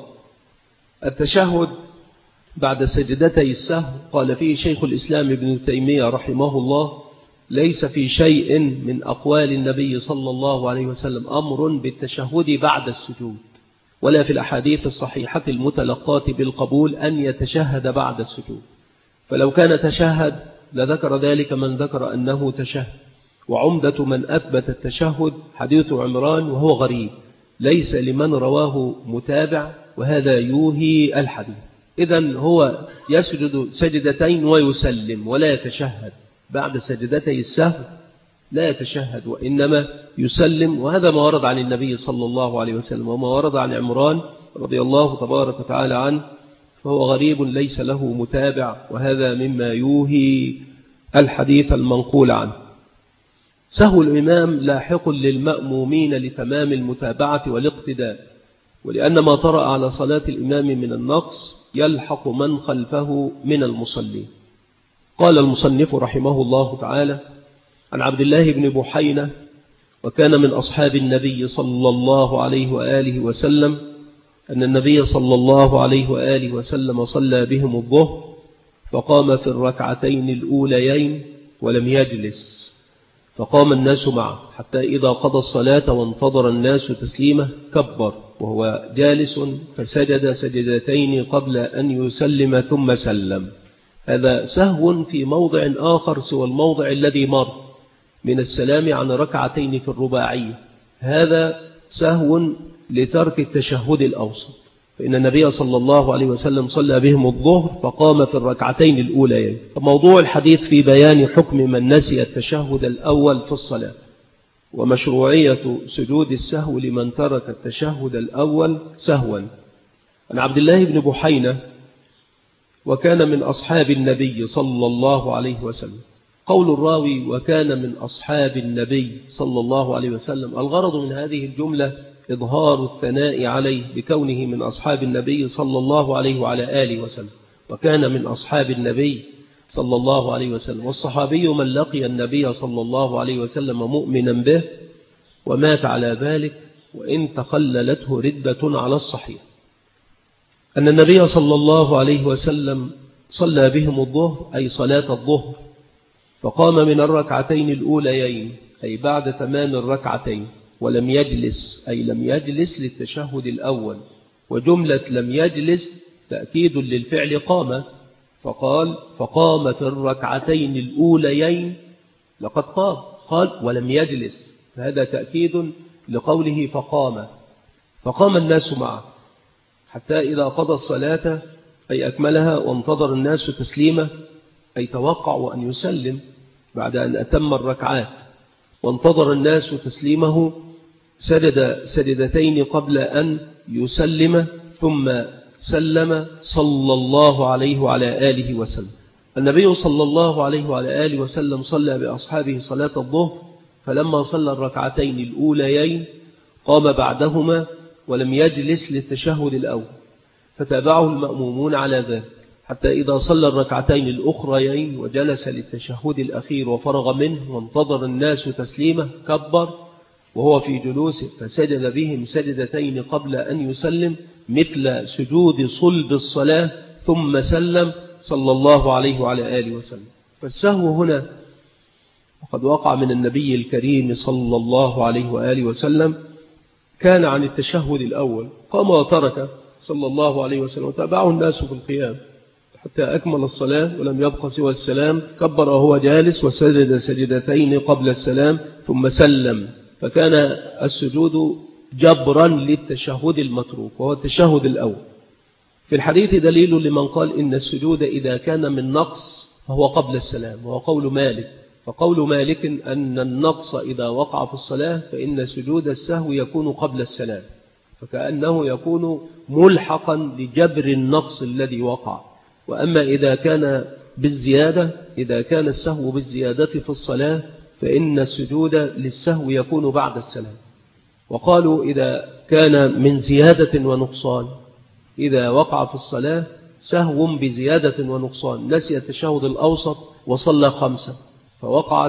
التشهد بعد سجدتي السهو قال فيه شيخ الإسلام ابن تيمية رحمه الله: ليس في شيء من أقوال النبي صلى الله عليه وسلم أمر بالتشهد بعد السجود، ولا في الأحاديث الصحيحة المتلقاة بالقبول أن يتشهد بعد السجود. فلو كان تشهد لذكر ذلك من ذكر أنه تشهد. وعمدة من أثبت التشهد حديث عمران، وهو غريب ليس لمن رواه متابع، وهذا يوهي الحديث. إذن هو يسجد سجدتين ويسلم ولا يتشهد بعد سجدتي السهو، لا يتشهد وإنما يسلم. وهذا ما ورد عن النبي صلى الله عليه وسلم، وما ورد عن عمران رضي الله تبارك وتعالى عنه، فهو غريب ليس له متابع، وهذا مما يوهي الحديث المنقول عنه. سهو الإمام لاحق للمأمومين لتمام المتابعة والاقتداء، ولأن ما طرأ على صلاة الإمام من النقص يلحق من خلفه من المصلين. قال المصنف رحمه الله تعالى: عن عبد الله بن بحينة، وكان من أصحاب النبي صلى الله عليه وآله وسلم، أن النبي صلى الله عليه وآله وسلم صلى بهم الظهر، فقام في الركعتين الأوليين ولم يجلس، فقام الناس معه حتى إذا قضى الصلاة وانتظر الناس تسليمه كبر وهو جالس، فسجد سجدتين قبل أن يسلم ثم سلم. هذا سهو في موضع آخر سوى الموضع الذي مر من السلام عن ركعتين في الرباعية. هذا سهو لترك التشهد الأوسط، فإن النبي صلى الله عليه وسلم صلى بهم الظهر فقام في الركعتين الأوليين. موضوع الحديث في بيان حكم من نسي التشهد الأول في الصلاة، ومشروعية سجود السهو لمن ترك التشهد الأول سهوا. عن عبد الله بن بحينة، وكان من أصحاب النبي صلى الله عليه وسلم. قول الراوي وكان من أصحاب النبي صلى الله عليه وسلم، الغرض من هذه الجملة إظهار الثناء عليه بكونه من أصحاب النبي صلى الله عليه وعلى آله وسلم، وكان من أصحاب النبي صلى الله عليه وسلم. والصحابي من لقي النبي صلى الله عليه وسلم مؤمنا به ومات على ذلك، وإن تخللته ردة على الصحيح. أن النبي صلى الله عليه وسلم صلى بهم الظهر، أي صلاة الظهر، فقام من الركعتين الأوليين أي بعد تمام الركعتين، ولم يجلس أي لم يجلس للتشهد الأول. وجملة لم يجلس تأكيد للفعل قام، فقال فقام في الركعتين الأوليين، لقد قال ولم يجلس، هذا تأكيد لقوله فقام الناس معه حتى إذا قضى الصلاة أي أكملها وانتظر الناس تسليمه أي توقعوا أن يسلم بعد أن أتم الركعات، وانتظر الناس تسليمه سجد سجدتين قبل أن يسلم ثم سلم صلى الله عليه وعلى آله وسلم. النبي صلى الله عليه وعلى آله وسلم صلى بأصحابه صلاة الظهر، فلما صلى الركعتين الأوليين قام بعدهما ولم يجلس للتشهد الأول، فتابعه المأمومون على ذلك حتى إذا صلى الركعتين الأخريين وجلس للتشهد الأخير وفرغ منه وانتظر الناس تسليمه كبر وهو في جلوسه، فسجد بهم سجدتين قبل أن يسلم مثل سجود صلب الصلاة، ثم سلم صلى الله عليه وعلى آله وسلم. فالسهو هنا وقد وقع من النبي الكريم صلى الله عليه وآله وسلم، كان عن التشهد الأول، قام وترك صلى الله عليه وسلم، وتابعه الناس في القيام حتى أكمل الصلاة ولم يبق سوى السلام، كبر وهو جالس وسجد سجدتين قبل السلام ثم سلم. فكان السجود جبرا للتشهد المتروك وهو التشهد الأول. في الحديث دليل لمن قال إن السجود إذا كان من نقص فهو قبل السلام، وهو قول مالك. فقول مالك أن النقص إذا وقع في الصلاة فإن سجود السهو يكون قبل السلام، فكأنه يكون ملحقا لجبر النقص الذي وقع. وأما إذا كان بالزيادة، إذا كان السهو بالزيادة في الصلاة فإن السجود للسهو يكون بعد السلام. وقالوا إذا كان من زيادة ونقصان، إذا وقع في الصلاة سهو بزيادة ونقصان، نسي التشهد الأوسط وصلى 5 فوقعت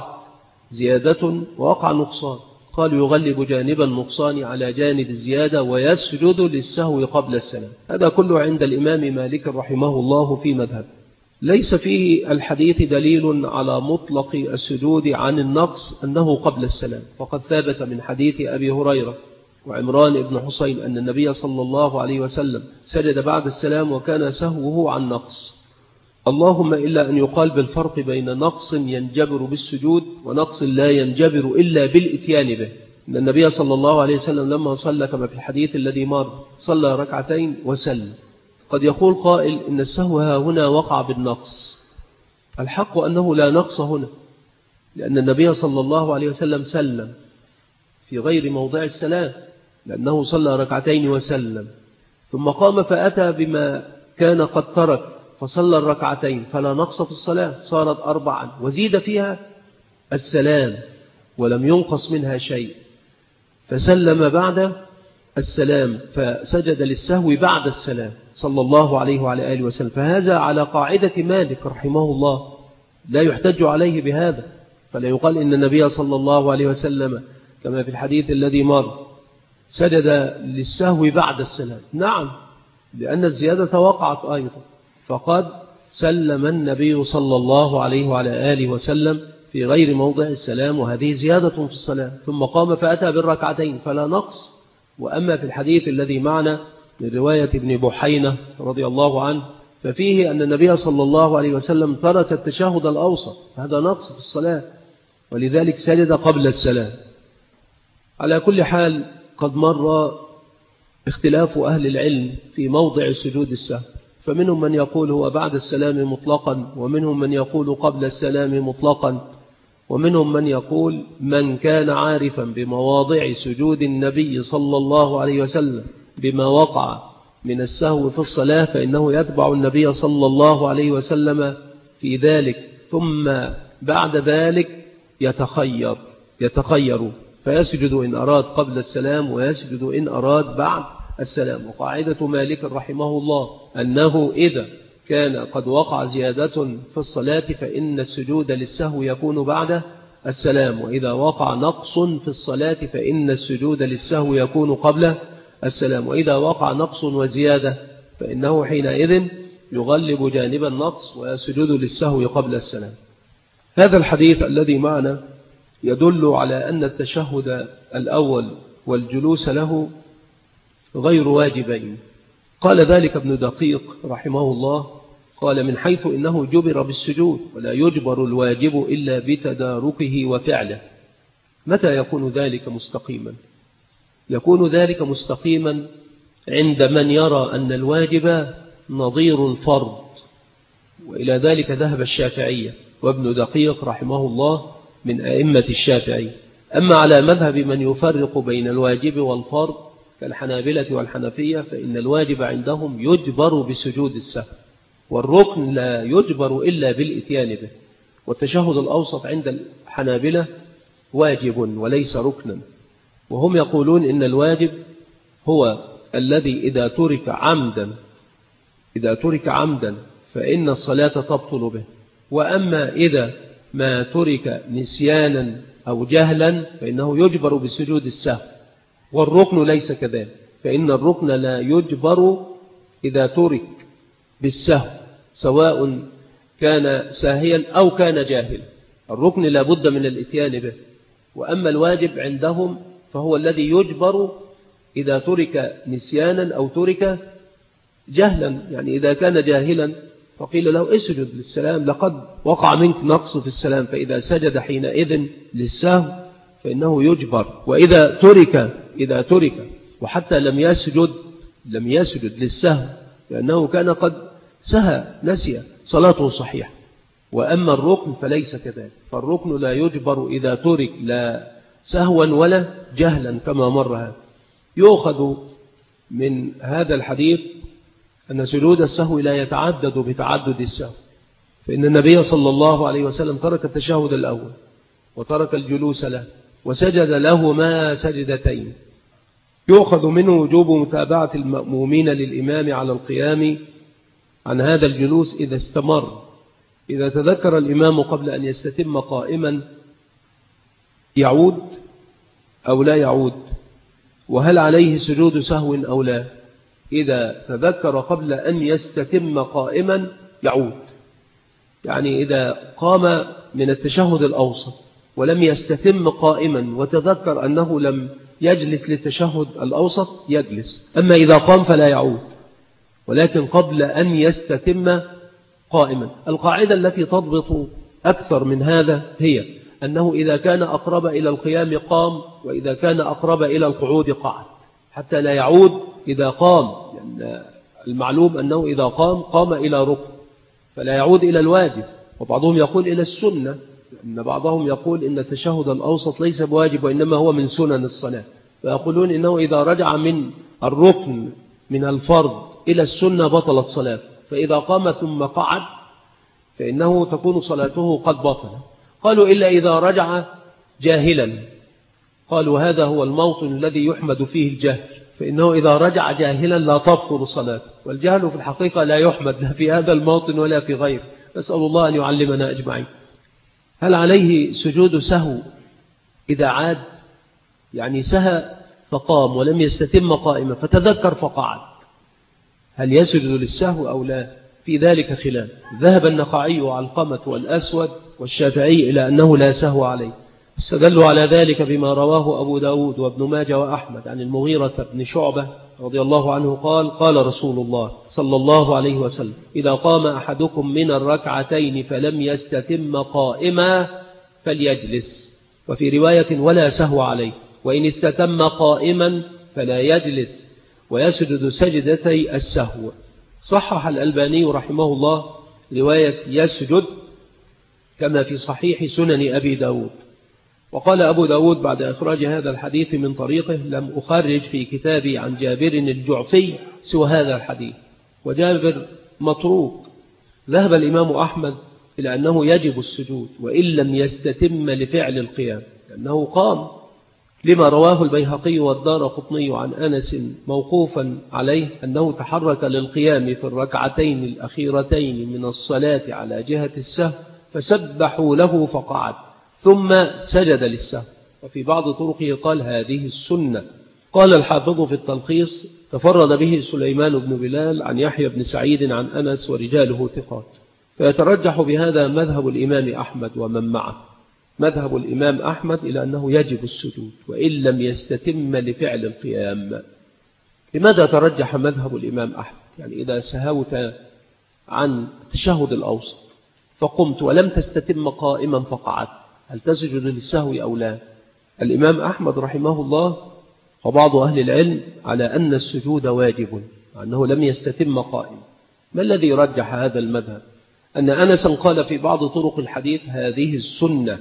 زيادة ووقع نقصان، قالوا يغلب جانب النقصان على جانب الزيادة ويسجد للسهو قبل السلام. هذا كله عند الإمام مالك رحمه الله في مذهب. ليس فيه الحديث دليل على مطلق السجود عن النقص أنه قبل السلام، فقد ثابت من حديث أبي هريرة وعمران بن حسين أن النبي صلى الله عليه وسلم سجد بعد السلام وكان سهوه عن نقص، اللهم إلا أن يقال بالفرق بين نقص ينجبر بالسجود ونقص لا ينجبر إلا بالإتيان به. أن النبي صلى الله عليه وسلم لما صلى كما في الحديث الذي مر صلى 2 وسلم. قد يقول قائل إن السهو هنا وقع بالنقص، الحق أنه لا نقص هنا، لأن النبي صلى الله عليه وسلم سلم في غير موضع السلام، لأنه صلى 2 وسلم، ثم قام فأتى بما كان قد ترك فصلى 2 فلا نقص في الصلاة، صارت 4 وزيد فيها السلام ولم ينقص منها شيء، فسلم بعد السلام فسجد للسهو بعد السلام صلى الله عليه وعلى آله وسلم. فهذا على قاعدة مالك رحمه الله، لا يحتج عليه بهذا، فلا يقال إن النبي صلى الله عليه وسلم كما في الحديث الذي مر سجد للسهو بعد السلام. نعم، لأن الزيادة وقعت أيضا، فقد سلم النبي صلى الله عليه وعلى آله وسلم في غير موضع السلام، وهذه زيادة في الصلاة، ثم قام فأتى بال2 فلا نقص. وأما في الحديث الذي معنا من رواية ابن بحينة رضي الله عنه ففيه أن النبي صلى الله عليه وسلم ترك التشهد الأوسط، هذا نقص في الصلاة، ولذلك سجد قبل السلام. على كل حال قد مر اختلاف أهل العلم في موضع سجود السهو، فمنهم من يقول هو بعد السلام مطلقا، ومنهم من يقول قبل السلام مطلقا، ومنهم من يقول من كان عارفا بمواضع سجود النبي صلى الله عليه وسلم بما وقع من السهو في الصلاة فإنه يتبع النبي صلى الله عليه وسلم في ذلك، ثم بعد ذلك يتخير فيسجد إن أراد قبل السلام ويسجد إن أراد بعد السلام. وقاعدة مالك رحمه الله أنه إذا كان قد وقع زيادة في الصلاة فإن السجود للسهو يكون بعد السلام، وإذا وقع نقص في الصلاة فإن السجود للسهو يكون قبل السلام، وإذا وقع نقص وزيادة فإنه حينئذ يغلب جانب النقص ويسجد للسهو قبل السلام. هذا الحديث الذي معنا يدل على أن التشهد الأول والجلوس له غير واجبين. قال ذلك ابن دقيق رحمه الله، قال من حيث إنه جبر بالسجود ولا يجبر الواجب إلا بتداركه وفعله. متى يكون ذلك مستقيما؟ يكون ذلك مستقيما عند من يرى أن الواجب نظير الفرض، وإلى ذلك ذهب الشافعية، وابن دقيق رحمه الله من أئمة الشافعي. أما على مذهب من يفرق بين الواجب والفرض كالحنابلة والحنفية فإن الواجب عندهم يجبر بسجود السهو، والركن لا يجبر إلا بالإتيان به. والتشهد الأوسط عند الحنابلة واجب وليس ركنا، وهم يقولون إن الواجب هو الذي إذا ترك عمدا فإن الصلاة تبطل به، وأما إذا ما ترك نسيانا أو جهلا فإنه يجبر بسجود السهو. والركن ليس كذلك، فإن الركن لا يجبر إذا ترك بالسهو سواء كان ساهيا أو كان جاهلا، الركن لا بد من الإتيان به. وأما الواجب عندهم فهو الذي يجبر إذا ترك نسيانا أو ترك جهلا، يعني إذا كان جاهلا فقيل له اسجد للسلام لقد وقع منك نقص في السلام، فإذا سجد حينئذ للسهو فإنه يجبر. وإذا ترك وحتى لم يسجد للسهو لأنه كان قد سهى نسي صلاته صحيحة. وأما الركن فليس كذلك، فالركن لا يجبر إذا ترك لا سهوا ولا جهلا كما مر هذا. يؤخذ من هذا الحديث أن سجود السهو لا يتعدد بتعدد السهو، فإن النبي صلى الله عليه وسلم ترك التشهد الأول وترك الجلوس له وسجد له ما سجدتين، يؤخذ منه وجوب متابعة المأمومين للإمام على القيام عن هذا الجلوس إذا استمر. إذا تذكر الإمام قبل أن يستتم قائما يعود أو لا يعود؟ وهل عليه سجود سهو أو لا؟ إذا تذكر قبل أن يستتم قائما يعود، يعني إذا قام من التشهد الأوسط ولم يستتم قائما وتذكر أنه لم يجلس للتشهد الأوسط يجلس. أما إذا قام فلا يعود، ولكن قبل أن يستتم قائما. القاعدة التي تضبط أكثر من هذا هي أنه إذا كان أقرب إلى القيام قام، وإذا كان أقرب إلى القعود قعد، حتى لا يعود إذا قام، لأن المعلوم أنه إذا قام إلى ركن فلا يعود إلى الواجب. وبعضهم يقول إلى السنة، لأن بعضهم يقول إن التشهد الأوسط ليس بواجب وإنما هو من سنن الصلاة، فيقولون إنه إذا رجع من الركن من الفرض إلى السنة بطلت صلاة، فإذا قام ثم قعد فإنه تكون صلاته قد بطل. قالوا إلا إذا رجع جاهلا، قالوا هذا هو الموطن الذي يحمد فيه الجهل، فإنه إذا رجع جاهلا لا تبطل صلاته، والجهل في الحقيقة لا يحمد لا في هذا الموطن ولا في غيره. نسأل الله أن يعلمنا أجمعين. هل عليه سجود سهو إذا عاد؟ يعني سهى فقام ولم يستتم قائما فتذكر فقعد، هل يسجد للسهو أو لا؟ في ذلك خلاف. ذهب النخعي وعلقمة والأسود والشافعي إلى أنه لا سهو عليه، استدلوا على ذلك بما رواه أبو داود وابن ماجه وأحمد عن المغيرة بن شعبة رضي الله عنه قال: قال رسول الله صلى الله عليه وسلم: إذا قام أحدكم من الركعتين فلم يستتم قائما فليجلس. وفي رواية: ولا سهو عليه، وإن استتم قائما فلا يجلس ويسجد سجدتي السهو. صحح الألباني رحمه الله رواية يسجد كما في صحيح سنن أبي داود. وقال أبو داود بعد إخراج هذا الحديث من طريقه: لم أخرج في كتابي عن جابر الجعفي سوى هذا الحديث، وجابر متروك. ذهب الإمام أحمد إلى أنه يجب السجود وإن لم يستتم لفعل القيام، لأنه قام، لما رواه البيهقي والدارقطني عن أنس موقوفا عليه أنه تحرك للقيام في الركعتين الأخيرتين من الصلاة على جهة السهو فسبحوا له فقعد ثم سجد للسهو. وفي بعض طرقه قال: هذه السنة. قال الحافظ في التلخيص: تفرد به سليمان بن بلال عن يحيى بن سعيد عن أنس ورجاله ثقات. فيترجح بهذا مذهب الإمام أحمد ومن معه. مذهب الإمام أحمد إلى أنه يجب السجود وإن لم يستتم لفعل القيام. لماذا ترجح مذهب الإمام أحمد؟ يعني إذا سهوت عن التشهد الأوسط فقمت ولم تستتم قائما فقعدت، هل تسجد للسهو أو لا؟ الإمام أحمد رحمه الله وبعض أهل العلم على أن السجود واجب، أنه لم يستتم قائما. ما الذي رجح هذا المذهب؟ أن أنس قال في بعض طرق الحديث: هذه السنة،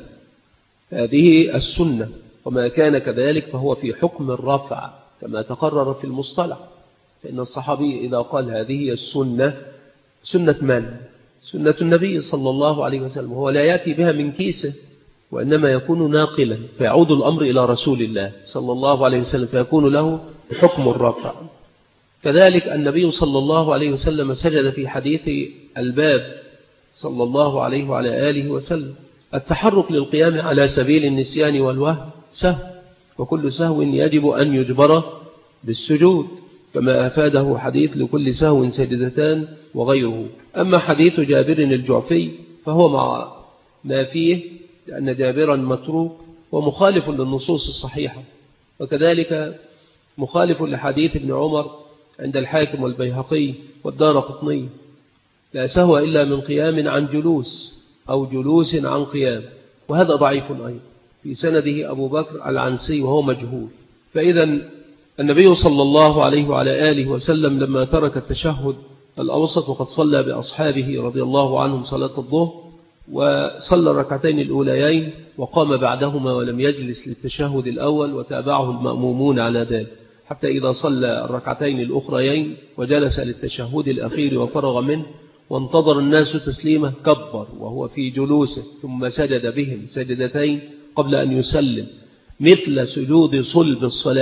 هذه السنة، وما كان كذلك فهو في حكم الرفع كما تقرر في المصطلح. فإن الصحابي إذا قال هذه السنة، سنة من؟ سنة النبي صلى الله عليه وسلم، وهو لا يأتي بها من كيسه، وإنما يكون ناقلا، فيعود الأمر إلى رسول الله صلى الله عليه وسلم، فيكون له حكم الرفع. كذلك النبي صلى الله عليه وسلم سجد في حديث الباب صلى الله عليه وعلى آله وسلم: التحرك للقيام على سبيل النسيان والوهم سهو، وكل سهو يجب أن يجبر بالسجود، كما أفاده حديث لكل سهو سجدتان وغيره. أما حديث جابر الجعفي فهو مع ما فيه، لأن جابرا متروك ومخالف للنصوص الصحيحة، وكذلك مخالف لحديث ابن عمر عند الحاكم والبيهقي والدارقطني: لا سهو إلا من قيام عن جلوس أو جلوس عن قيام، وهذا ضعيف أيضا. في سنده أبو بكر العنسي وهو مجهول. فإذا النبي صلى الله عليه وعلى آله وسلم لما ترك التشهد الأوسط وقد صلى بأصحابه رضي الله عنهم صلاة الظهر، وصلى الركعتين الأوليين وقام بعدهما ولم يجلس للتشهد الأول، وتابعه المأمومون على ذلك، حتى إذا صلى الركعتين الأخريين وجلس للتشهد الأخير وفرغ منه وانتظر الناس تسليمه كبر وهو في جلوسه، ثم سجد بهم سجدتين قبل أن يسلم، مثل سجود صلب الصلاة،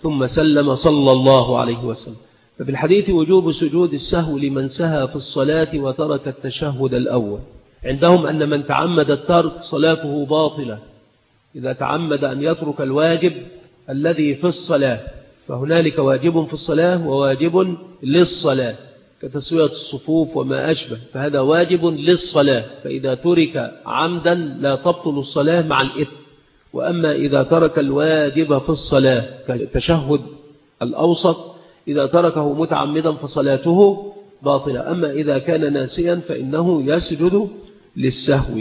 ثم سلم صلى الله عليه وسلم. ففي الحديث وجوب سجود السهو لمن سهى في الصلاة وترك التشهد الأول. عندهم أن من تعمد الترك صلاته باطلة إذا تعمد أن يترك الواجب الذي في الصلاة، فهنالك واجب في الصلاة وواجب للصلاة كتسوية الصفوف وما أشبه، فهذا واجب للصلاة، فإذا ترك عمدا لا تبطل الصلاة مع الإثم. وأما إذا ترك الواجب في الصلاة كالتشهد الأوسط إذا تركه متعمدا فصلاته باطلة. أما إذا كان ناسيا فإنه يسجد للسهو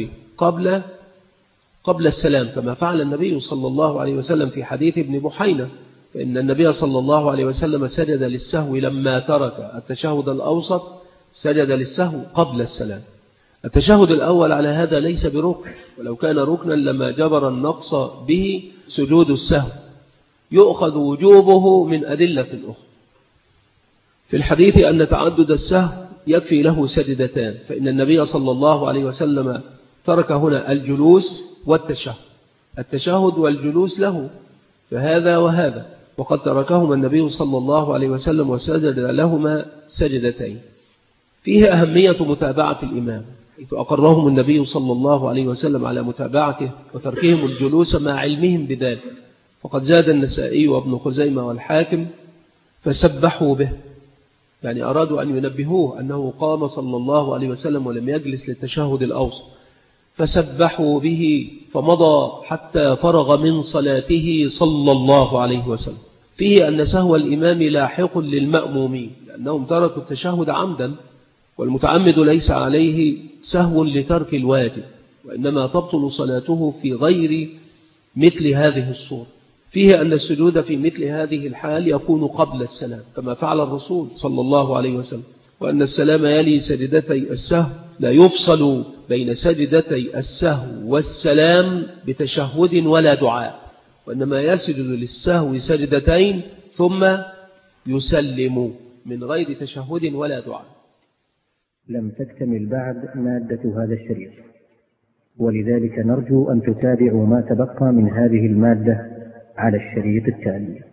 قبل السلام، كما فعل النبي صلى الله عليه وسلم في حديث ابن بحينة، فإن النبي صلى الله عليه وسلم سجد للسهو لما ترك التشهد الأوسط، سجد للسهو قبل السلام. التشهد الأول على هذا ليس بركن، ولو كان ركنا لما جبر النقص به سجود السهو، يؤخذ وجوبه من أدلة أخرى. في الحديث أن تعدد السهو يكفي له سجدتان، فإن النبي صلى الله عليه وسلم ترك هنا الجلوس والتشهد، التشهد والجلوس له، فهذا وهذا، وقد تركهما النبي صلى الله عليه وسلم وسجد لهما سجدتين. فيه أهمية متابعة الإمام، حيث أقرهم النبي صلى الله عليه وسلم على متابعته وتركهم الجلوس مع علمهم بذلك. وقد زاد النسائي وابن خزيمة والحاكم فسبحوا به، يعني أرادوا أن ينبهوه أنه قام صلى الله عليه وسلم ولم يجلس للتشهد الأوسط، فسبحوا به فمضى حتى فرغ من صلاته صلى الله عليه وسلم. فيه أن سهو الإمام لاحق للمأمومين، لأنهم تركوا التشهد عمدا، والمتعمد ليس عليه سهو لترك الواجب، وإنما تبطل صلاته في غير مثل هذه الصورة. فيه أن السجود في مثل هذه الحال يكون قبل السلام كما فعل الرسول صلى الله عليه وسلم، وأن السلام يلي سجدتي السهو، لا يفصل بين سجدتي السهو والسلام بتشهد ولا دعاء، وإنما يسجد للسهو سجدتين ثم يسلم من غير تشهد ولا دعاء. لم تكتمل بعد مادة هذا الشريط، ولذلك نرجو أن تتابعوا ما تبقى من هذه المادة على الشريط التالي.